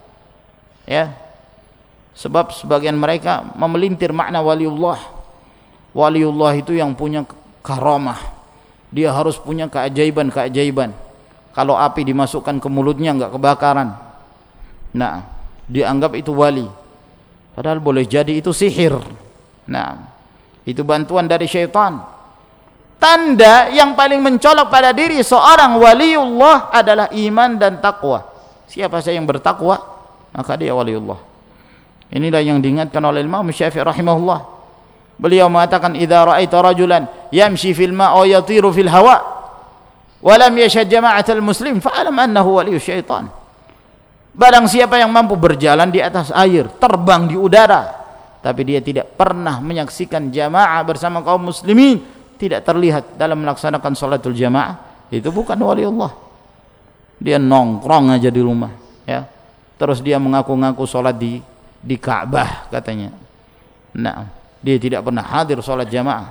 Ya. Sebab sebagian mereka memelintir makna waliullah. Waliullah itu yang punya karamah. Dia harus punya keajaiban-keajaiban. Kalau api dimasukkan ke mulutnya enggak kebakaran. Nah, dianggap itu wali. Padahal boleh jadi itu sihir. Nah, itu bantuan dari syaitan. Tanda yang paling mencolok pada diri seorang waliullah adalah iman dan takwa. Siapa saja yang bertakwa, maka dia waliullah. Inilah yang diingatkan oleh Imam Syafi'i rahimahullah. Beliau mengatakan, "Idza ra'aita rajulan yamshi fil ma' wa yatiru fil hawa wa lam yashhad jama'atal muslim fa'alam annahu waliyyu syaitan." Barang siapa yang mampu berjalan di atas air, terbang di udara, tapi dia tidak pernah menyaksikan jamaah bersama kaum muslimin, tidak terlihat dalam melaksanakan salatul jamaah, itu bukan wali Allah. Dia nongkrong aja di rumah, ya. Terus dia mengaku-ngaku salat di di Ka'bah katanya. Nah, dia tidak pernah hadir salat jamaah.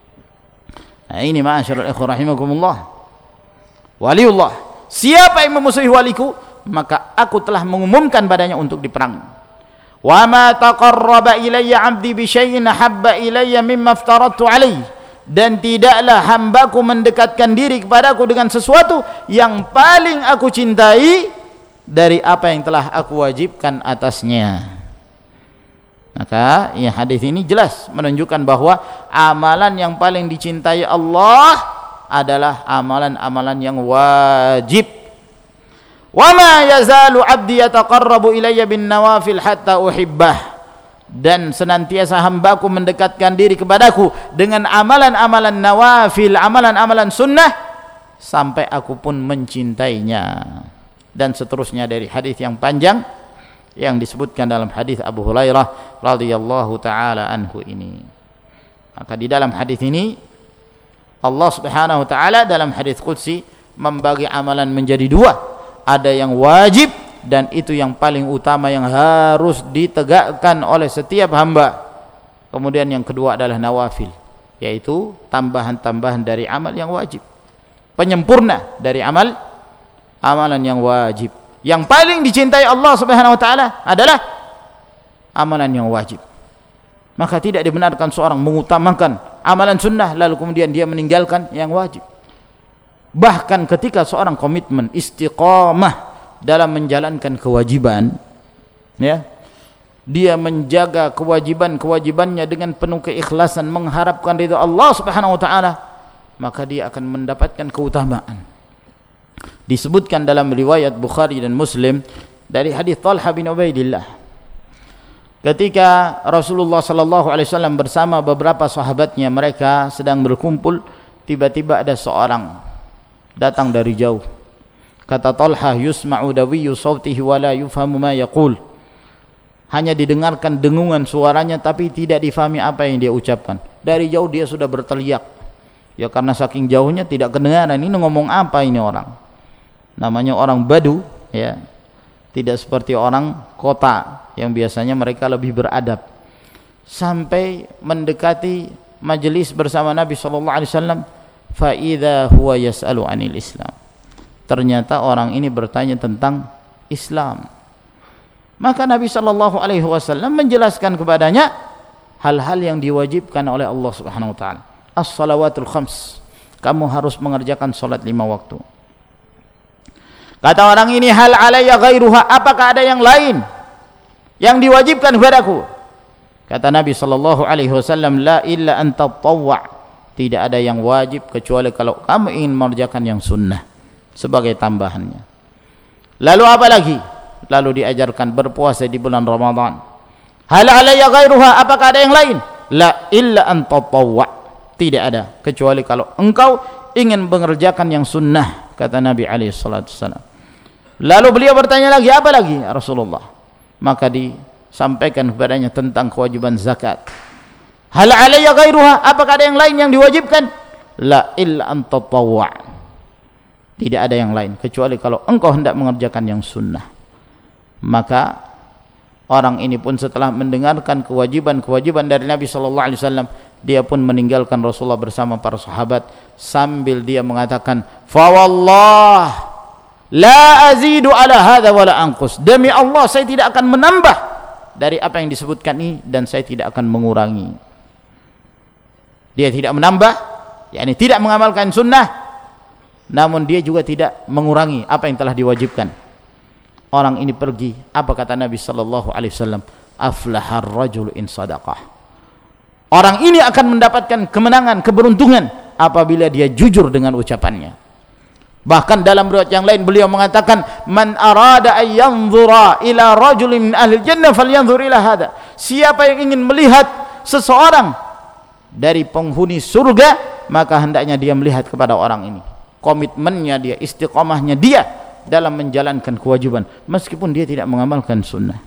Nah, ini ma'asyiral ikhwah rahimakumullah. Waliullah, siapa yang memusuhi waliku, maka aku telah mengumumkan padanya untuk diperangi. Wa ma taqarraba ilayya 'abdi bi syai'in habba ilayya mimma aftaradtu alaihi. Dan tidaklah hambaku mendekatkan diri kepadaku dengan sesuatu yang paling aku cintai dari apa yang telah aku wajibkan atasnya. Maka ya, hadis ini jelas menunjukkan bahwa amalan yang paling dicintai Allah adalah amalan-amalan yang wajib. Wa ma yazalu 'abdi yataqarrabu ilayya bin nawafil hatta uhibbah. Dan senantiasa hambaku mendekatkan diri kepadaku dengan amalan-amalan nawafil, amalan-amalan sunnah, sampai aku pun mencintainya. Dan seterusnya dari hadis yang panjang yang disebutkan dalam hadis Abu Hurairah radhiyallahu taala anhu ini. Maka di dalam hadis ini Allah Subhanahu wa taala dalam hadis qudsi membagi amalan menjadi dua. Ada yang wajib dan itu yang paling utama yang harus ditegakkan oleh setiap hamba. Kemudian yang kedua adalah nawafil, yaitu tambahan-tambahan dari amal yang wajib, penyempurna dari amal amalan yang wajib. Yang paling dicintai Allah Subhanahu wa taala adalah amalan yang wajib. Maka tidak dibenarkan seorang mengutamakan amalan sunnah lalu kemudian dia meninggalkan yang wajib. Bahkan ketika seorang komitmen istiqamah dalam menjalankan kewajiban, ya, dia menjaga kewajiban-kewajibannya dengan penuh keikhlasan mengharapkan ridha Allah Subhanahu wa taala, maka dia akan mendapatkan keutamaan. Disebutkan dalam riwayat Bukhari dan Muslim dari hadis Talha bin Ubaidillah, ketika Rasulullah sallallahu alaihi wasallam bersama beberapa sahabatnya, mereka sedang berkumpul, tiba-tiba ada seorang datang dari jauh. Kata Talha, yusma'u dawiyyu sawtihi wa la yufhamu ma yaqul. Hanya didengarkan dengungan suaranya tapi tidak difahami apa yang dia ucapkan. Dari jauh dia sudah berteriak. Ya karena saking jauhnya tidak kedengaran ini ngomong apa ini orang. Namanya orang Badu, ya. Tidak seperti orang kota yang biasanya mereka lebih beradab. Sampai mendekati majelis bersama Nabi sallallahu alaihi wasallam, fa idza huwa yas'alu 'anil Islam. Ternyata orang ini bertanya tentang Islam. Maka Nabi sallallahu alaihi wasallam menjelaskan kepadanya hal-hal yang diwajibkan oleh Allah Subhanahu wa taala. As-salawatul khams. Kamu harus mengerjakan salat lima waktu. Kata orang ini, hal alayya ghairuha, apakah ada yang lain yang diwajibkan kepadaku? Kata Nabi sallallahu alaihi wasallam, la illa an tatawwa. Tidak ada yang wajib kecuali kalau kamu ingin mengerjakan yang sunnah sebagai tambahannya. Lalu apa lagi? Lalu diajarkan berpuasa di bulan Ramadan. Hal alayya ghairuha, apakah ada yang lain? La illa an tatawwa. Tidak ada kecuali kalau engkau ingin mengerjakan yang sunnah, kata Nabi alaihi salatu wasallam. Lalu beliau bertanya lagi, apa lagi ya Rasulullah? Maka disampaikan kepadanya tentang kewajiban zakat. Hal alayya ghairuha, apakah ada yang lain yang diwajibkan? La illa an tatawwa'. Tidak ada yang lain kecuali kalau engkau hendak mengerjakan yang sunnah. Maka orang ini pun setelah mendengarkan kewajiban-kewajiban dari Nabi sallallahu alaihi wasallam, dia pun meninggalkan Rasulullah bersama para sahabat sambil dia mengatakan, fa wallah la azidu ala hadza wala anqus. Demi Allah saya tidak akan menambah dari apa yang disebutkan ini dan saya tidak akan mengurangi. Dia tidak menambah, yakni tidak mengamalkan sunnah, namun dia juga tidak mengurangi apa yang telah diwajibkan. Orang ini pergi, apa kata Nabi sallallahu alaihi wasallam? Aflahar rajul in sadaqah. Orang ini akan mendapatkan kemenangan, keberuntungan apabila dia jujur dengan ucapannya. Bahkan dalam riwayat yang lain beliau mengatakan, man arada an yanzura ila rajulin min ahli jannah falyanzur ila hada. Siapa yang ingin melihat seseorang dari penghuni surga, maka hendaknya dia melihat kepada orang ini. Komitmennya dia, istiqamahnya dia dalam menjalankan kewajiban meskipun dia tidak mengamalkan sunnah.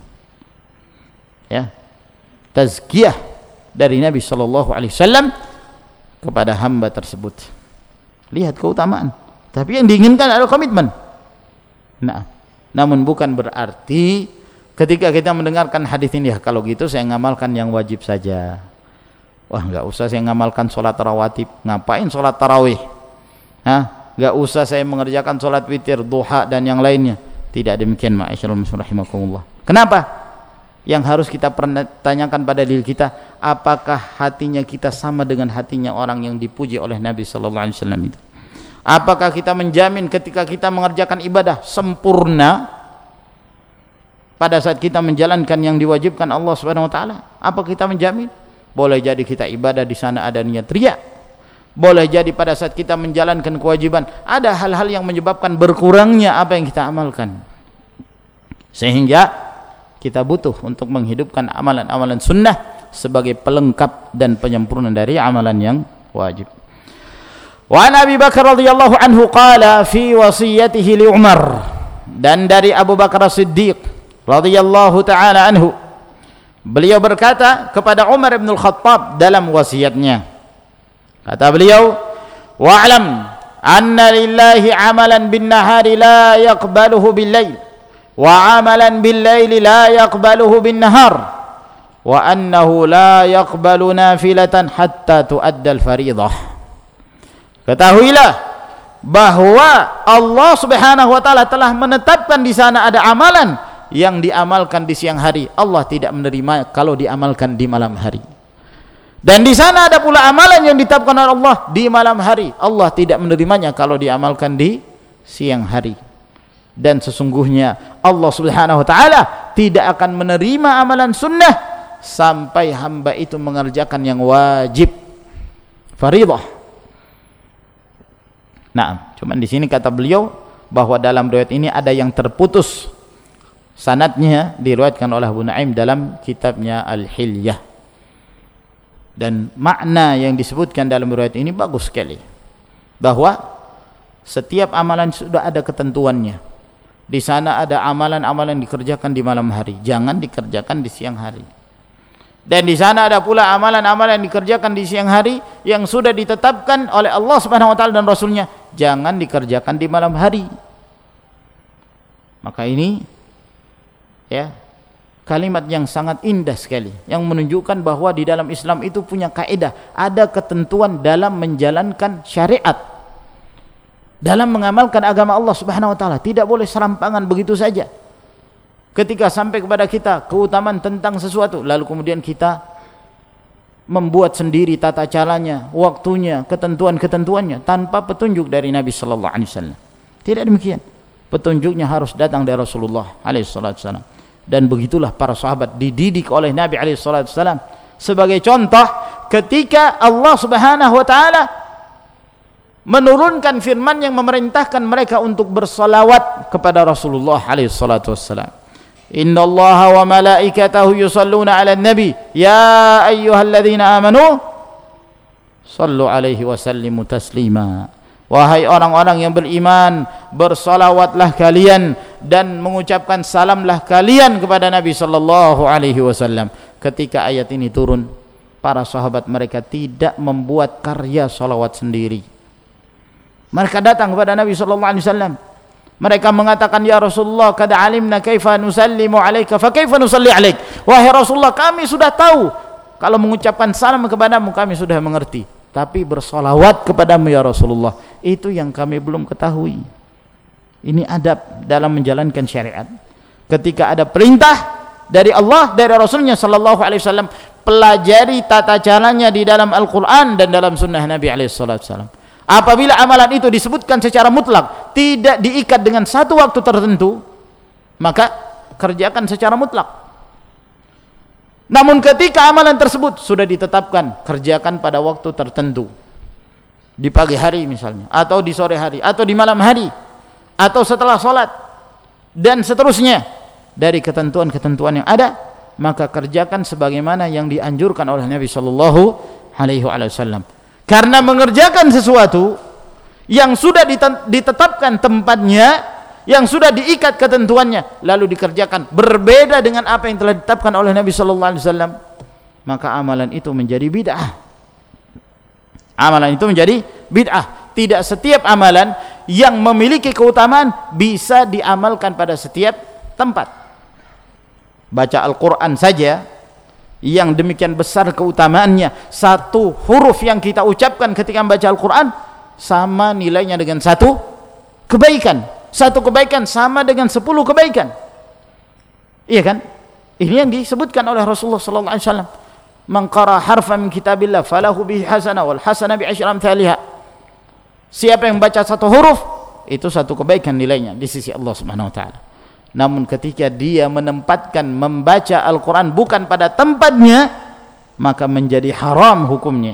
Ya, tazkiyah dari Nabi sallallahu alaihi wasallam kepada hamba tersebut. Lihat keutamaan, tapi yang diinginkan adalah komitmen. Nah, namun bukan berarti ketika kita mendengarkan hadis ini, ya kalau gitu saya ngamalkan yang wajib saja. Wah, enggak usah saya ngamalkan salat rawatib, ngapain salat tarawih? Hah? Enggak usah saya mengerjakan salat witir, duha dan yang lainnya. Tidak demikian, ma'asyiral muslimin rahimakumullah. Kenapa? Yang harus kita tanyakan pada diri kita, apakah hatinya kita sama dengan hatinya orang yang dipuji oleh Nabi sallallahu alaihi wasallam itu? Apakah kita menjamin ketika kita mengerjakan ibadah sempurna pada saat kita menjalankan yang diwajibkan Allah Subhanahu wa taala? Apa kita menjamin? Boleh jadi kita ibadah di sana ada niat riya. Boleh jadi pada saat kita menjalankan kewajiban ada hal-hal yang menyebabkan berkurangnya apa yang kita amalkan. Sehingga kita butuh untuk menghidupkan amalan-amalan sunnah sebagai pelengkap dan penyempurna dari amalan yang wajib. Wa Abi Bakar radhiyallahu anhu qala fi wasiyatihi li Umar, dan dari Abu Bakar Siddiq radhiyallahu taala anhu, beliau berkata kepada Umar bin Al-Khattab dalam wasiatnya, kata beliau, wa'lam anna lillahi amalan bin nahari la yaqbaluhu bil lail wa amalan bil laili la yaqbaluhu bin nahar wa annahu la yaqbalu nafilatan hatta tu'addal fariidah. Ketahuilah bahwa Allah Subhanahu wa taala telah menetapkan di sana ada amalan yang diamalkan di siang hari, Allah tidak menerima kalau diamalkan di malam hari. Dan di sana ada pula amalan yang ditetapkan oleh Allah di malam hari, Allah tidak menerimanya kalau diamalkan di siang hari. Dan sesungguhnya Allah Subhanahu wa taala tidak akan menerima amalan sunnah sampai hamba itu mengerjakan yang wajib, fardhah. Nah, cuman di sini kata beliau bahwa dalam riwayat ini ada yang terputus sanadnya, diriwayatkan oleh Abu Nu'aim dalam kitabnya Al-Hilyah. Dan makna yang disebutkan dalam riwayat ini bagus sekali, bahwa setiap amalan sudah ada ketentuannya. Di sana ada amalan-amalan dikerjakan di malam hari, jangan dikerjakan di siang hari. Dan di sana ada pula amalan-amalan yang dikerjakan di siang hari yang sudah ditetapkan oleh Allah Subhanahu wa taala dan Rasulnya, jangan dikerjakan di malam hari. Maka ini ya kalimat yang sangat indah sekali, yang menunjukkan bahwa di dalam Islam itu punya kaidah, ada ketentuan dalam menjalankan syariat, dalam mengamalkan agama Allah Subhanahu wa taala. Tidak boleh serampangan begitu saja. Ketika sampai kepada kita keutamaan tentang sesuatu, lalu kemudian kita membuat sendiri tata caranya, waktunya, ketentuan-ketentuannya tanpa petunjuk dari Nabi sallallahu alaihi wasallam. Tidak demikian. Petunjuknya harus datang dari Rasulullah alaihi wasallam. Dan begitulah para sahabat dididik oleh Nabi alaihi wasallam. Sebagai contoh, ketika Allah Subhanahu wa taala menurunkan firman yang memerintahkan mereka untuk bersalawat kepada Rasulullah alaihi wasallam. Inna Allaha wa malaikatahu yusalluna ala nabi ya ayyuhalladzina amanu sallu alaihi wa sallimu taslima. Wahai orang-orang yang beriman, bersalawatlah kalian dan mengucapkan salamlah kalian kepada Nabi sallallahu alaihi wasallam. Ketika ayat ini turun, para sahabat mereka tidak membuat karya salawat sendiri. Mereka datang kepada Nabi sallallahu alaihi wasallam. Mereka mengatakan, ya Rasulullah, kad alimna kaifa nusallimu alaika fa kaifa nusalli alaik. Wahai Rasulullah, kami sudah tahu kalau mengucapkan salam kepadamu, kami sudah mengerti, tapi bersolawat kepadamu ya Rasulullah, itu yang kami belum ketahui. Ini adab dalam menjalankan syariat. Ketika ada perintah dari Allah, dari Rasulnya sallallahu alaihi wasallam, pelajari tata caranya di dalam Al-Quran dan dalam sunnah Nabi alaihi wasallam. Apabila amalan itu disebutkan secara mutlak, tidak diikat dengan satu waktu tertentu, maka kerjakan secara mutlak. Namun ketika amalan tersebut sudah ditetapkan, kerjakan pada waktu tertentu, di pagi hari misalnya, atau di sore hari, atau di malam hari, atau setelah sholat, dan seterusnya dari ketentuan-ketentuan yang ada, maka kerjakan sebagaimana yang dianjurkan oleh Nabi Shallallahu Alaihi Wasallam. Karena mengerjakan sesuatu yang sudah ditetapkan tempatnya, yang sudah diikat ketentuannya, lalu dikerjakan berbeda dengan apa yang telah ditetapkan oleh Nabi Shallallahu Alaihi Wasallam, maka amalan itu menjadi bid'ah. Amalan itu menjadi bid'ah. Tidak setiap amalan yang memiliki keutamaan bisa diamalkan pada setiap tempat. Baca Al-Quran saja yang demikian besar keutamaannya, satu huruf yang kita ucapkan ketika membaca Al-Quran sama nilainya dengan satu kebaikan. Satu kebaikan sama dengan sepuluh kebaikan. Iya kan? Ini yang disebutkan oleh Rasulullah sallallahu alaihi wasallam. Man qara harfan min kitabillah falahu bihi hasanah wal hasanah bi asyri amsalihha. Siapa yang membaca satu huruf, itu satu kebaikan nilainya di sisi Allah Subhanahu wa taala. Namun ketika dia menempatkan membaca Al-Quran bukan pada tempatnya, maka menjadi haram hukumnya.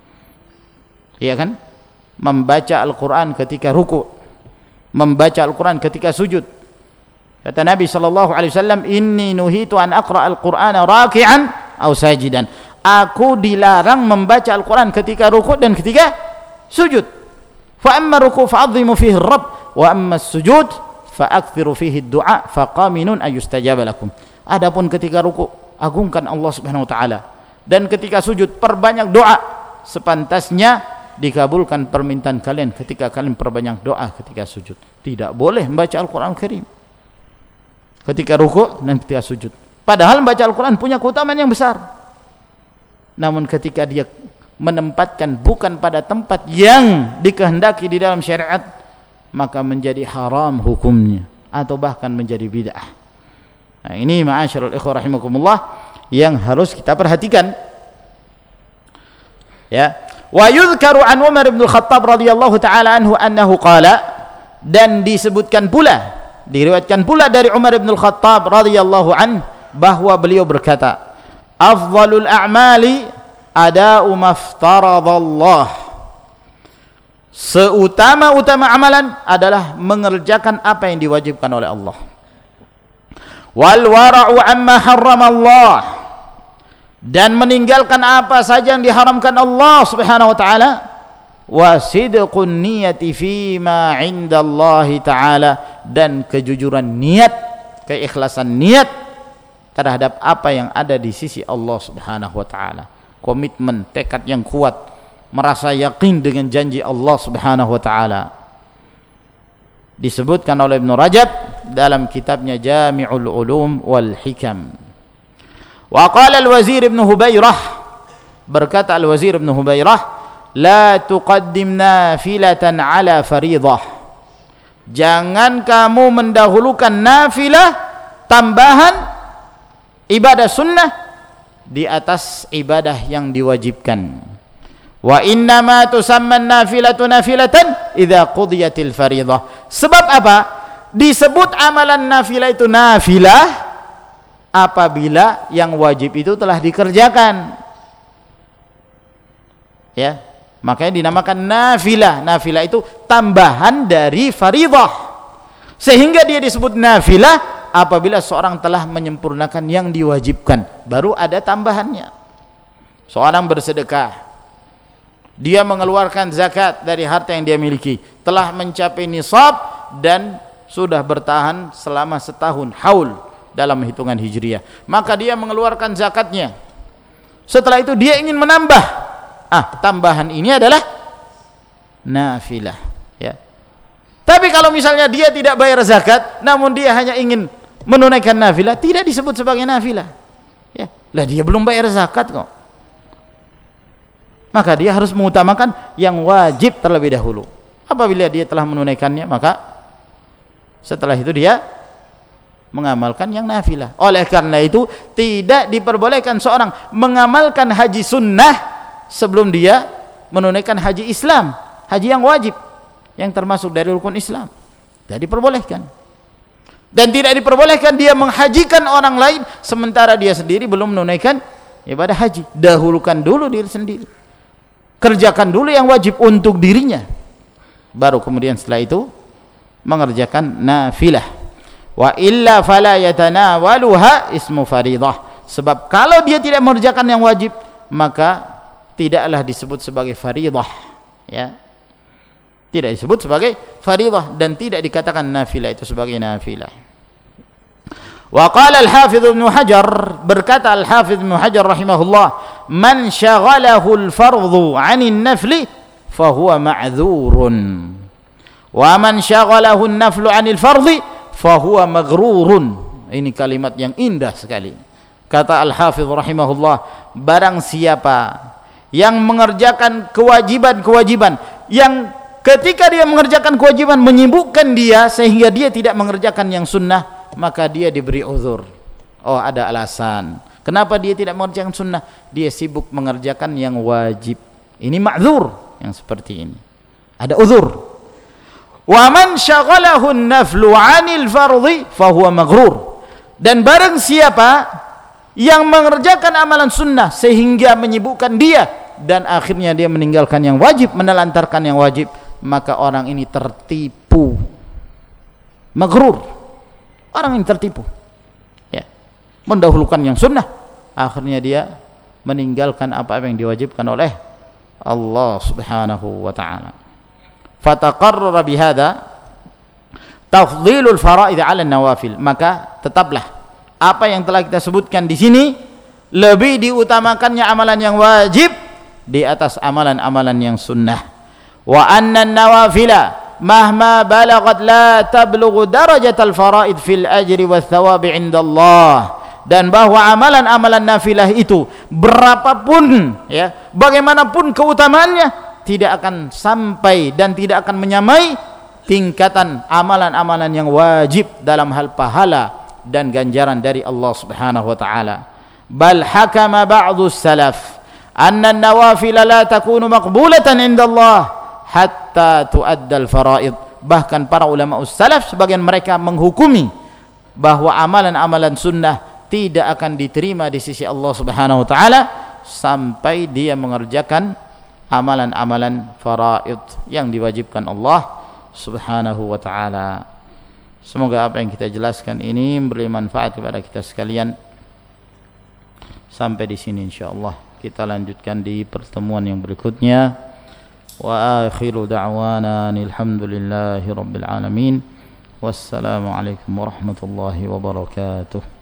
Iya kan? Membaca Al-Quran ketika ruku', membaca Al-Quran ketika sujud. Kata Nabi sallallahu alaihi wasallam, inni nuhitu an aqra al-Qur'ana raki'an aw sajidan. Aku dilarang membaca Al-Quran ketika ruku' dan ketika sujud. Fa amma ruku' fa'azzimu fihi ar-rabb wa amma as-sujud fa'akthiru fihi ad-du'a faqaminun ayustajaba lakum. Adapun ketika ruku', agungkan Allah Subhanahu wa taala, dan ketika sujud perbanyak doa, sepantasnya dikabulkan permintaan kalian ketika kalian perbanyak doa ketika sujud. Tidak boleh membaca Al-Quran Karim ketika ruku' dan ketika sujud, padahal membaca Al-Quran punya keutamaan yang besar. Namun ketika dia menempatkan bukan pada tempat yang dikehendaki di dalam syariat, maka menjadi haram hukumnya, atau bahkan menjadi bid'ah. Nah, ini ma'asyiral ikhwah rahimakumullah yang harus kita perhatikan. Ya. Wa yudhkaru an Umar bin Khattab radhiyallahu taala anhu annahu qala, dan disebutkan pula, diriwayatkan pula dari Umar bin Khattab radhiyallahu an bahwa beliau berkata, afdhalul a'mali ada'u maftaradallah. Seutama-utama amalan adalah mengerjakan apa yang diwajibkan oleh Allah. Wal wara'u amma harramallah, dan meninggalkan apa saja yang diharamkan Allah Subhanahu wa taala. Wa sidqun niyati fima 'indallahi taala, dan kejujuran niat, keikhlasan niat terhadap apa yang ada di sisi Allah Subhanahu wa taala. Komitmen, tekad yang kuat, merasa yakin dengan janji Allah Subhanahu wa taala. Disebutkan oleh Ibnu Rajab dalam kitabnya Jami'ul Ulum wal Hikam. Wa qala al-Wazir Ibnu Hubairah, berkata al-Wazir Ibnu Hubairah, la tuqaddim nafilatan ala fariḍah. Jangan kamu mendahulukan nafilah, tambahan ibadah sunnah di atas ibadah yang diwajibkan. Wa innama tusamma nafilatu nafilatan idza qudiyatil fariḍah. Sebab apa? Disebut amalan nafilah itu nafilah apabila yang wajib itu telah dikerjakan. Ya, makanya dinamakan nafilah. Nafilah itu tambahan dari fariḍah. Sehingga dia disebut nafilah apabila seorang telah menyempurnakan yang diwajibkan, baru ada tambahannya. Seorang bersedekah, dia mengeluarkan zakat dari harta yang dia miliki, telah mencapai nisab dan sudah bertahan selama setahun haul dalam hitungan hijriah, maka dia mengeluarkan zakatnya. Setelah itu dia ingin menambah. Ah, tambahan ini adalah nafilah, ya. Tapi kalau misalnya dia tidak bayar zakat, namun dia hanya ingin menunaikan nafilah, tidak disebut sebagai nafilah. Ya, lah dia belum bayar zakat kok. Maka dia harus mengutamakan yang wajib terlebih dahulu. Apabila dia telah menunaikannya, maka setelah itu dia mengamalkan yang nafilah. Oleh karena itu tidak diperbolehkan seorang mengamalkan haji sunnah sebelum dia menunaikan haji Islam, haji yang wajib, yang termasuk dari rukun Islam. Tidak diperbolehkan. Dan tidak diperbolehkan dia menghajikan orang lain sementara dia sendiri belum menunaikan ibadah haji. Dahulukan dulu diri sendiri, kerjakan dulu yang wajib untuk dirinya, baru kemudian setelah itu mengerjakan nafilah. Wa illa fala yatanawaluha ismu faridah. Sebab kalau dia tidak mengerjakan yang wajib, maka tidaklah disebut sebagai faridah, ya. Tidak disebut sebagai faridah dan tidak dikatakan nafilah itu sebagai nafilah. Wa qala al-Hafidz Ibnu Hajar, berkata al-Hafidz Ibnu Hajar rahimahullah, man syaghalahu al-fardhu 'anil nafli fa huwa ma'dzurun. Wa man syaghalahu an-naflu 'anil fardhi fa huwa maghrurun. Ini kalimat yang indah sekali. Kata al-Hafidz rahimahullah, barang siapa yang mengerjakan kewajiban-kewajiban yang ketika dia mengerjakan kewajiban menyibukkan dia sehingga dia tidak mengerjakan yang sunnah, maka dia diberi uzur. Oh, ada alasan kenapa dia tidak mengerjakan sunnah, dia sibuk mengerjakan yang wajib. Ini ma'dzur yang seperti ini, ada uzur. Wa man syaghalahu an-naflu 'anil fardhi fa huwa maghrur. Dan barang siapa yang mengerjakan amalan sunnah sehingga menyibukkan dia dan akhirnya dia meninggalkan yang wajib, menelantarkan yang wajib, maka orang ini tertipu. Maghrur, orang ini tertipu, ya. Mendahulukan yang sunnah, akhirnya dia meninggalkan apa-apa yang diwajibkan oleh Allah subhanahu wa ta'ala. Fataqarrara bihadza tafdhilul fara'id 'ala an-nawafil. Maka tetaplah apa yang telah kita sebutkan di sini, lebih diutamakannya amalan yang wajib di atas amalan-amalan yang sunnah. Wa anna an-nawafila mahma balagat la tablughu darajatal fara'id fil ajri wath thawabi 'inda Allah. Dan bahwa amalan-amalan nafilah itu berapapun, ya, bagaimanapun keutamaannya, tidak akan sampai dan tidak akan menyamai tingkatan amalan-amalan yang wajib dalam hal pahala dan ganjaran dari Allah subhanahu wa ta'ala. Bal hakama ba'du salaf anna an-nawafil la takunu maqbulatan 'inda Allah hatta tu'adda al-fara'id. Bahkan para ulama salaf sebagian mereka menghukumi bahwa amalan-amalan sunnah tidak akan diterima di sisi Allah subhanahu wa ta'ala sampai dia mengerjakan amalan-amalan faraid yang diwajibkan Allah subhanahu wa ta'ala. Semoga apa yang kita jelaskan ini memberi manfaat kepada kita sekalian. Sampai di sini insyaallah. Kita lanjutkan di pertemuan yang berikutnya. Wa akhiru da'wana alhamdulillahi rabbil alamin. Wassalamu alaikum warahmatullahi wabarakatuh.